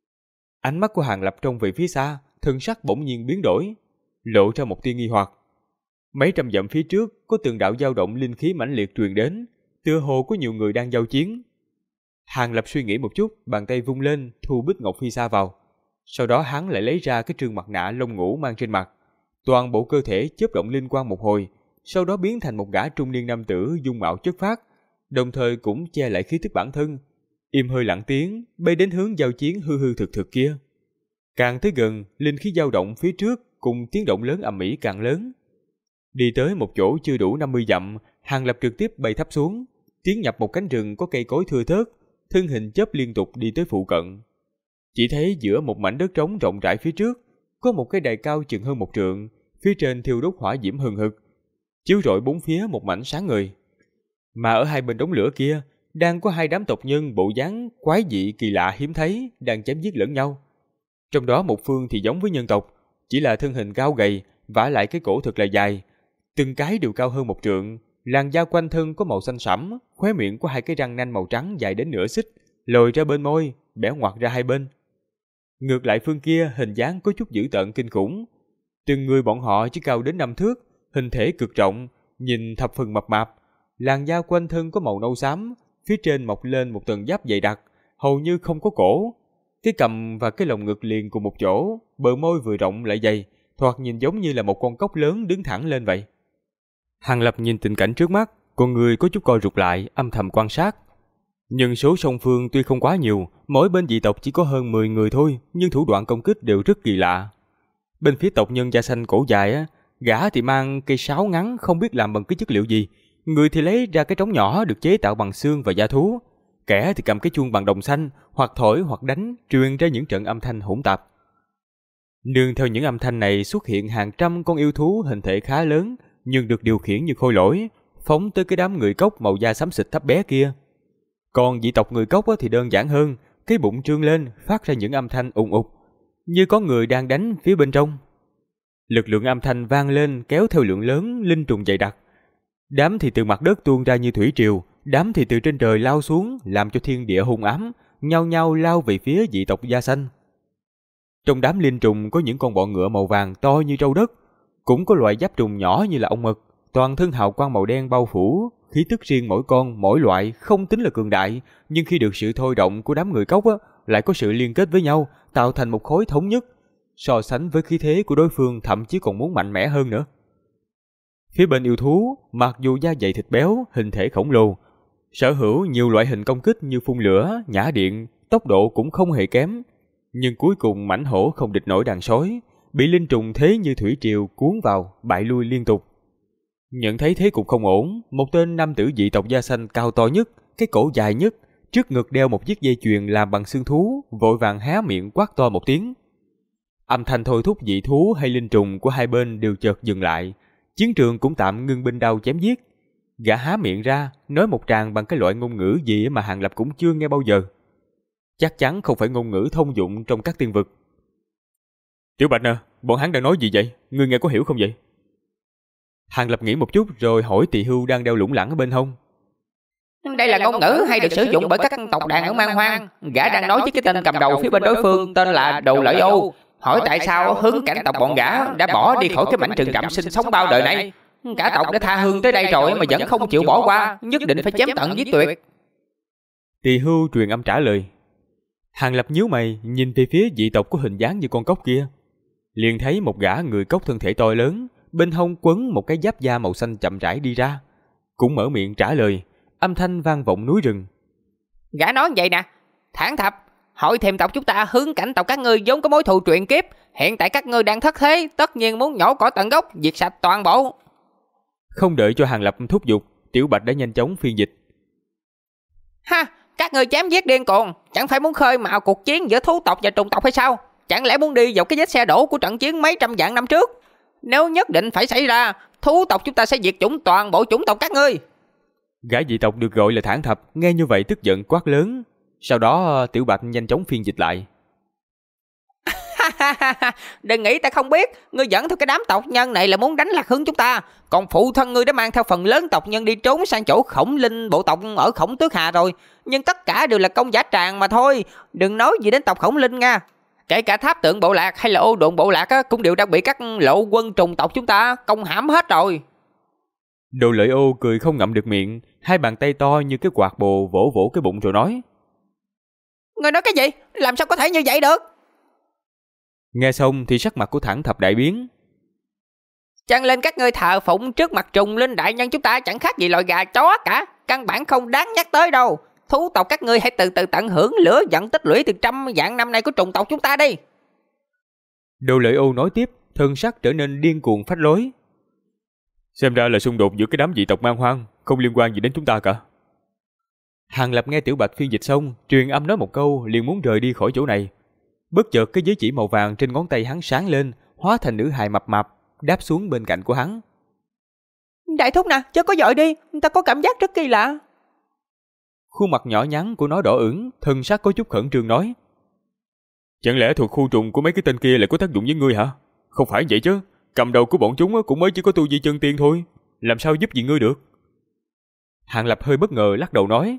Ánh mắt của Hàng Lập trông về phía xa, thân sắc bỗng nhiên biến đổi, lộ ra một tia nghi hoặc. Mấy trăm dặm phía trước có từng đạo dao động linh khí mãnh liệt truyền đến, tựa hồ có nhiều người đang giao chiến. Hàng Lập suy nghĩ một chút, bàn tay vung lên thu Bích Ngọc Phi Sa vào. Sau đó hắn lại lấy ra cái trương mặt nạ lông ngũ mang trên mặt, toàn bộ cơ thể chớp động linh quang một hồi, sau đó biến thành một gã trung niên nam tử dung mạo chất phác, đồng thời cũng che lại khí tức bản thân, im hơi lặng tiếng bay đến hướng giao chiến hư hư thực thực kia. Càng tới gần, linh khí dao động phía trước cùng tiếng động lớn ầm ĩ càng lớn. Đi tới một chỗ chưa đủ 50 dặm, Hàng Lập trực tiếp bay thấp xuống, tiến nhập một cánh rừng có cây cối thưa thớt, thân hình chớp liên tục đi tới phụ cận. Chỉ thấy giữa một mảnh đất trống rộng rãi phía trước, có một cái đài cao chừng hơn 1 trượng, phía trên thiêu đốt hỏa diễm hừng hực, chiếu rọi bốn phía một mảnh sáng ngời. Mà ở hai bên đống lửa kia, đang có hai đám tộc nhân bộ dáng quái dị kỳ lạ hiếm thấy đang chém giết lẫn nhau. Trong đó một phương thì giống với nhân tộc, chỉ là thân hình cao gầy, vả lại cái cổ thật là dài, từng cái đều cao hơn 1 trượng, làn da quanh thân có màu xanh sẫm, khóe miệng có hai cái răng nanh màu trắng dài đến nửa xích, lồi ra bên môi, bẻ ngoặt ra hai bên. Ngược lại phương kia hình dáng có chút dữ tợn kinh khủng, từng người bọn họ chỉ cao đến 5 thước, hình thể cực rộng, nhìn thập phần mập mạp, làn da quanh thân có màu nâu xám, phía trên mọc lên một tầng giáp dày đặc, hầu như không có cổ. Cái cằm và cái lồng ngực liền cùng một chỗ, bờ môi vừa rộng lại dày, thoạt nhìn giống như là một con cóc lớn đứng thẳng lên vậy. Hàng Lập nhìn tình cảnh trước mắt, con người có chút co rụt lại, âm thầm quan sát. Nhân số song phương tuy không quá nhiều, mỗi bên dị tộc chỉ có hơn 10 người thôi, nhưng thủ đoạn công kích đều rất kỳ lạ. Bên phía tộc nhân da xanh cổ dài, gã thì mang cây sáo ngắn không biết làm bằng cái chất liệu gì, người thì lấy ra cái trống nhỏ được chế tạo bằng xương và da thú, kẻ thì cầm cái chuông bằng đồng xanh, hoặc thổi hoặc đánh, truyền ra những trận âm thanh hỗn tạp. Nương theo những âm thanh này xuất hiện hàng trăm con yêu thú hình thể khá lớn, nhưng được điều khiển như khôi lỗi, phóng tới cái đám người cốc màu da xám xịt thấp bé kia. Còn dị tộc người cốc thì đơn giản hơn, cái bụng trương lên, phát ra những âm thanh ùng ục, như có người đang đánh phía bên trong. Lực lượng âm thanh vang lên kéo theo lượng lớn linh trùng dày đặc. Đám thì từ mặt đất tuôn ra như thủy triều, đám thì từ trên trời lao xuống, làm cho thiên địa hung ám, nhao nhao lao về phía dị tộc da xanh. Trong đám linh trùng có những con bọ ngựa màu vàng to như trâu đất, cũng có loại giáp trùng nhỏ như là ong mật, toàn thân hào quang màu đen bao phủ, khí tức riêng mỗi con, mỗi loại không tính là cường đại, nhưng khi được sự thôi động của đám người cốc lại có sự liên kết với nhau, tạo thành một khối thống nhất, so sánh với khí thế của đối phương thậm chí còn muốn mạnh mẽ hơn nữa. Phía bên yêu thú, mặc dù da dày thịt béo, hình thể khổng lồ, sở hữu nhiều loại hình công kích như phun lửa, nhả điện, tốc độ cũng không hề kém, nhưng cuối cùng mãnh hổ không địch nổi đàn sói, bị linh trùng thế như thủy triều cuốn vào, bại lui liên tục. Nhận thấy thế cục không ổn, một tên nam tử dị tộc da xanh cao to nhất, cái cổ dài nhất, trước ngực đeo một chiếc dây chuyền làm bằng xương thú, vội vàng há miệng quát to một tiếng. Âm thanh thôi thúc dị thú hay linh trùng của hai bên đều chợt dừng lại, chiến trường cũng tạm ngưng binh đao chém giết. Gã há miệng ra, nói một tràng bằng cái loại ngôn ngữ gì mà Hàng Lập cũng chưa nghe bao giờ. Chắc chắn không phải ngôn ngữ thông dụng trong các tiên vực. Tiểu Bạch nè, bọn hắn đang nói gì vậy? Ngươi nghe có hiểu không vậy? Hàng Lập nghĩ một chút rồi hỏi Tỳ Hưu đang đeo lủng lẳng ở bên hông. Đây là ngôn ngữ hay được sử dụng bởi các tộc đàn ở Man Hoang. Gã đang nói với cái tên cầm đầu phía bên đối phương tên là Đồ Lợi Ô. Hỏi tại sao hướng cảnh tộc bọn gã đã bỏ đi khỏi cái mảnh rừng rậm sinh sống bao đời này. Cả tộc đã tha hương tới đây rồi mà vẫn không chịu bỏ qua, nhất định phải chém tận giết tuyệt. Tỳ Hưu truyền âm trả lời. Hàng Lập nhíu mày nhìn về phía dị tộc có hình dáng như con cóc kia, liền thấy một gã người cóc thân thể to lớn, bên hông quấn một cái giáp da màu xanh chậm rãi đi ra, cũng mở miệng trả lời, âm thanh vang vọng núi rừng. Gã nói vậy nè, Thản Thập, hỏi thêm tộc chúng ta hướng cảnh tộc các ngươi vốn có mối thù truyền kiếp, hiện tại các ngươi đang thất thế, tất nhiên muốn nhổ cỏ tận gốc, diệt sạch toàn bộ. Không đợi cho Hàng Lập thúc giục, Tiểu Bạch đã nhanh chóng phiên dịch. Ha, các ngươi chém giết điên cuồng, chẳng phải muốn khơi mào cuộc chiến giữa thú tộc và trùng tộc hay sao? Chẳng lẽ muốn đi vào cái vết xe đổ của trận chiến mấy trăm vạn năm trước? Nếu nhất định phải xảy ra, thú tộc chúng ta sẽ diệt chủng toàn bộ chủng tộc các ngươi. Gã dị tộc được gọi là Thản Thập nghe như vậy tức giận quát lớn. Sau đó Tiểu Bạch nhanh chóng phiên dịch lại. Đừng nghĩ ta không biết, ngươi dẫn theo cái đám tộc nhân này là muốn đánh lạc hướng chúng ta. Còn phụ thân ngươi đã mang theo phần lớn tộc nhân đi trốn sang chỗ Khổng Linh bộ tộc ở Khổng Tước Hà rồi. Nhưng tất cả đều là công giả tràng mà thôi. Đừng nói gì đến tộc Khổng Linh nha. Kể cả Tháp Tượng bộ lạc hay là Ô Độn bộ lạc cũng đều đang bị các lộ quân trùng tộc chúng ta công hãm hết rồi. Đồ Lợi Ô cười không ngậm được miệng, hai bàn tay to như cái quạt bồ vỗ vỗ cái bụng rồi nói. Ngươi nói cái gì? Làm sao có thể như vậy được? Nghe xong thì sắc mặt của Thản Thập đại biến. Chăng lên các ngươi thờ phụng trước mặt trùng linh đại nhân chúng ta chẳng khác gì loài gà chó cả, căn bản không đáng nhắc tới đâu. Thú tộc các ngươi hãy từ từ tận hưởng lửa giận tích lũy từ trăm vạn năm nay của trùng tộc chúng ta đi. Đồ Lợi Ô nói tiếp, thân sắc trở nên điên cuồng phách lối. Xem ra là xung đột giữa cái đám dị tộc Man Hoang, không liên quan gì đến chúng ta cả. Hàng Lập nghe Tiểu Bạch phiên dịch xong, truyền âm nói một câu liền muốn rời đi khỏi chỗ này. Bất chợt cái giới chỉ màu vàng trên ngón tay hắn sáng lên, hóa thành nữ hài mập mạp, đáp xuống bên cạnh của hắn. Đại thúc nè, chớ có vội đi, ta có cảm giác rất kỳ lạ. Khuôn mặt nhỏ nhắn của nó đỏ ửng, thân sắc có chút khẩn trương nói. Chẳng lẽ thuộc khu trùng của mấy cái tên kia lại có tác dụng với ngươi hả? Không phải vậy chứ, cầm đầu của bọn chúng cũng mới chỉ có tu vi chân tiên thôi, làm sao giúp gì ngươi được? Hàng Lập hơi bất ngờ lắc đầu nói.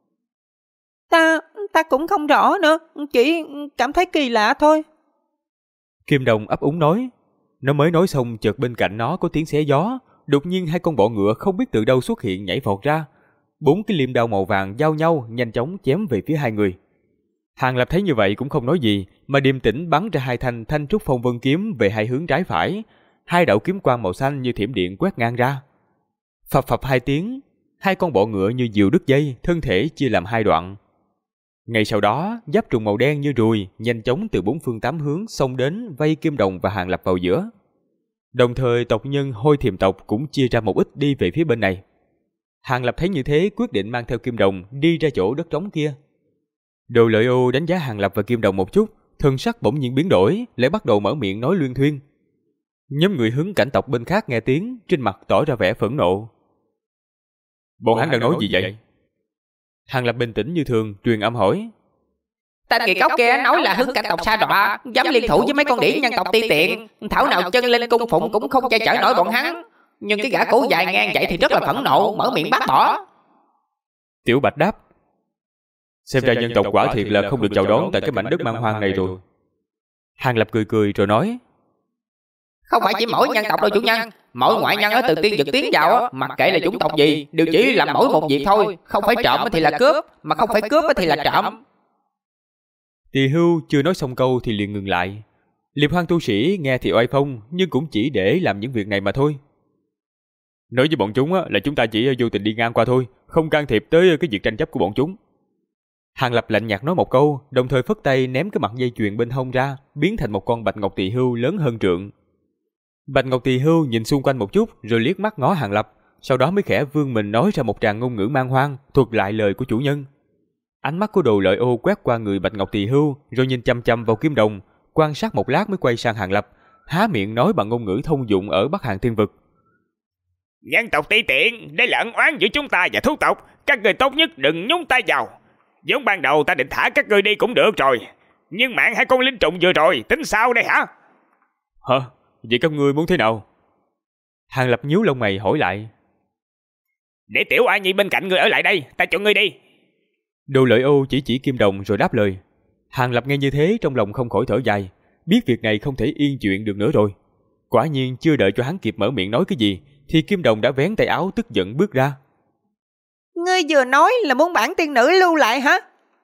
Ta cũng không rõ nữa, chỉ cảm thấy kỳ lạ thôi. Kim Đồng ấp úng nói. Nó mới nói xong chợt bên cạnh nó có tiếng xé gió, đột nhiên hai con bọ ngựa không biết từ đâu xuất hiện nhảy vọt ra. 4 cái liềm đao màu vàng giao nhau nhanh chóng chém về phía hai người. Hàng Lập thấy như vậy cũng không nói gì, mà điềm tĩnh bắn ra hai thanh Thanh Trúc Phong Vân kiếm về hai hướng trái phải. Hai đạo kiếm quang màu xanh như thiểm điện quét ngang ra. Phập phập hai tiếng, hai con bọ ngựa như diều đứt dây, thân thể chia làm hai đoạn. Ngay sau đó, giáp trùng màu đen như ruồi nhanh chóng từ 4 phương 8 hướng xông đến vây Kim Đồng và Hàng Lập vào giữa. Đồng thời tộc nhân Hôi Thiềm tộc cũng chia ra một ít đi về phía bên này. Hàng Lập thấy như thế quyết định mang theo Kim Đồng đi ra chỗ đất trống kia. Đồ Lợi Ô đánh giá Hàng Lập và Kim Đồng một chút, thân sắc bỗng nhiên biến đổi, lại bắt đầu mở miệng nói luyên thuyên. Nhóm người hướng cảnh tộc bên khác nghe tiếng, trên mặt tỏ ra vẻ phẫn nộ. Bọn hắn đang nói gì vậy? Hàng Lập bình tĩnh như thường, truyền âm hỏi. Tên kỳ cốc kia nói là hướng cảnh tộc sa đọa, dám liên thủ với mấy con đĩ nhân tộc ti tiện, thảo nào chân lên cung phụng cũng không che chở nổi bọn hắn. Nhưng cái gã cổ dài ngang vậy thì rất là phẫn nộ, mở miệng bác bỏ. Tiểu Bạch đáp. Xem ra nhân tộc quả thiệt là không được chào đón tại cái mảnh đất Man Hoang này rồi. Hàng Lập cười cười rồi nói. Không phải chỉ mỗi nhân tộc đâu chủ nhân, mỗi ngoại nhân ở từ tiên vực tiến vào, mặc kệ là chủng tộc gì, đều chỉ làm mỗi một việc thôi. Không phải trộm thì là cướp, mà không phải cướp thì là trộm. Tỳ Hưu chưa nói xong câu thì liền ngừng lại. Liệp Hoang tu sĩ nghe thì oai phong, nhưng cũng chỉ để làm những việc này mà thôi. Nói với bọn chúng là chúng ta chỉ vô tình đi ngang qua thôi, không can thiệp tới cái việc tranh chấp của bọn chúng. Hàng Lập lạnh nhạt nói một câu, đồng thời phất tay ném cái mặt dây chuyền bên hông ra, biến thành một con bạch ngọc tỳ hưu lớn hơn trượng. Bạch ngọc tỳ hưu nhìn xung quanh một chút, rồi liếc mắt ngó Hàng Lập, sau đó mới khẽ vươn mình nói ra một tràng ngôn ngữ Man Hoang, thuật lại lời của chủ nhân. Ánh mắt của Đồ Lợi Ô quét qua người Bạch Ngọc Tỳ Hưu rồi nhìn chăm chăm vào Kim Đồng, quan sát một lát mới quay sang Hàng Lập, há miệng nói bằng ngôn ngữ thông dụng ở Bắc Hàng Thiên Vực. Nhân tộc ti tiện, đây là ân oán giữa chúng ta và thú tộc, các người tốt nhất đừng nhúng tay vào. Vốn ban đầu ta định thả các người đi cũng được rồi, nhưng mạng hai con linh trùng vừa rồi, tính sao đây hả? Hả? Vậy các ngươi muốn thế nào? Hàng Lập nhíu lông mày hỏi lại. Để Tiểu A Nhi bên cạnh người ở lại đây, ta cho ngươi đi. Đồ Lợi Ô chỉ Kim Đồng rồi đáp lời. Hàng Lập nghe như thế trong lòng không khỏi thở dài, biết việc này không thể yên chuyện được nữa rồi. Quả nhiên chưa đợi cho hắn kịp mở miệng nói cái gì thì Kim Đồng đã vén tay áo tức giận bước ra. Ngươi vừa nói là muốn bản tiên nữ lưu lại hả?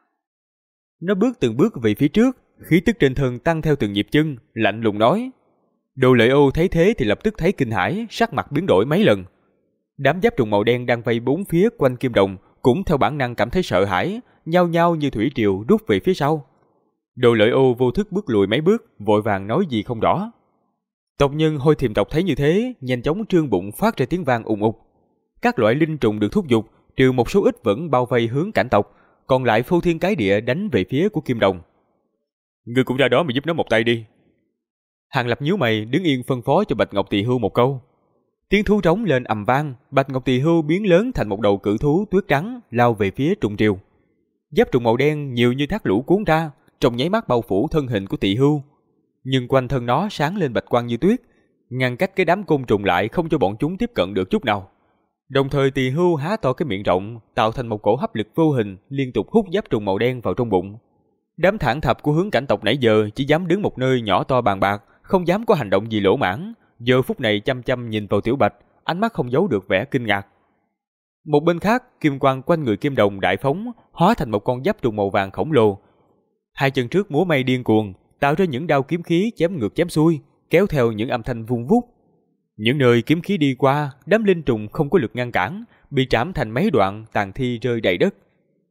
Nó bước từng bước về phía trước, khí tức trên thân tăng theo từng nhịp chân, lạnh lùng nói. Đồ Lợi Ô thấy thế thì lập tức thấy kinh hãi, sắc mặt biến đổi mấy lần. Đám giáp trùng màu đen đang vây bốn phía quanh Kim Đồng cũng theo bản năng cảm thấy sợ hãi, nhao nhao như thủy triều rút về phía sau. Đồ Lợi Ô vô thức bước lùi mấy bước, vội vàng nói gì không rõ. Tộc nhân Hôi Thiềm tộc thấy như thế, nhanh chóng trương bụng phát ra tiếng vang ùng ục. Các loại linh trùng được thúc giục, trừ một số ít vẫn bao vây hướng cảnh tộc, còn lại phô thiên cái địa đánh về phía của Kim Đồng. Ngươi cũng ra đó mà giúp nó một tay đi. Hàng Lập nhíu mày đứng yên phân phó cho Bạch Ngọc Tỳ Hưu một câu. Tiếng thú trống lên ầm vang, Bạch Ngọc Tỳ Hưu biến lớn thành một đầu cự thú tuyết trắng lao về phía trùng triều. Giáp trùng màu đen nhiều như thác lũ cuốn ra, trong nháy mắt bao phủ thân hình của Tỳ Hưu. Nhưng quanh thân nó sáng lên bạch quang như tuyết, ngăn cách cái đám côn trùng lại không cho bọn chúng tiếp cận được chút nào. Đồng thời Tỳ Hưu há to cái miệng rộng, tạo thành một cổ hấp lực vô hình liên tục hút giáp trùng màu đen vào trong bụng. Đám thản thập của hướng cảnh tộc nãy giờ chỉ dám đứng một nơi nhỏ to bàn bạc, không dám có hành động gì lỗ mãng, giờ phút này chăm chăm nhìn vào Tiểu Bạch, ánh mắt không giấu được vẻ kinh ngạc. Một bên khác, kim quang quanh người Kim Đồng đại phóng, hóa thành một con giáp trùng màu vàng khổng lồ. Hai chân trước múa may điên cuồng, tạo ra những đao kiếm khí chém ngược chém xuôi, kéo theo những âm thanh vung vút. Những nơi kiếm khí đi qua, đám linh trùng không có lực ngăn cản, bị trảm thành mấy đoạn, tàn thi rơi đầy đất.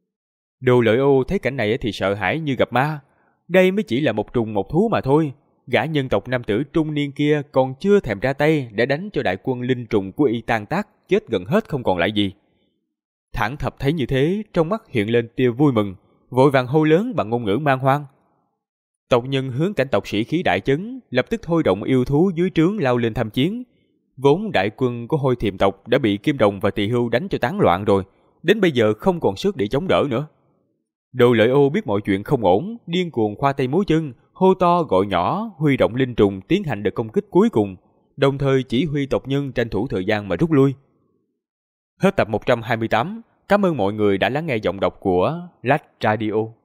Đồ Lợi Ô thấy cảnh này thì sợ hãi như gặp ma. Đây mới chỉ là một trùng một thú mà thôi. Gã nhân tộc nam tử trung niên kia còn chưa thèm ra tay để đánh cho đại quân linh trùng của y tan tác, chết gần hết không còn lại gì. Thản thập thấy như thế, trong mắt hiện lên tia vui mừng, vội vàng hô lớn bằng ngôn ngữ man hoang. Tộc nhân hướng cảnh tộc sĩ khí đại chấn, lập tức thôi động yêu thú dưới trướng lao lên tham chiến. Vốn đại quân của Hôi Thiềm tộc đã bị Kim Đồng và Tỳ Hưu đánh cho tán loạn rồi, đến bây giờ không còn sức để chống đỡ nữa. Đồ Lợi Ô biết mọi chuyện không ổn, điên cuồng khoa tay múa chân, hô to gọi nhỏ, huy động linh trùng tiến hành đợt công kích cuối cùng, đồng thời chỉ huy tộc nhân tranh thủ thời gian mà rút lui. Hết tập 128, cảm ơn mọi người đã lắng nghe giọng đọc của Lách Radio.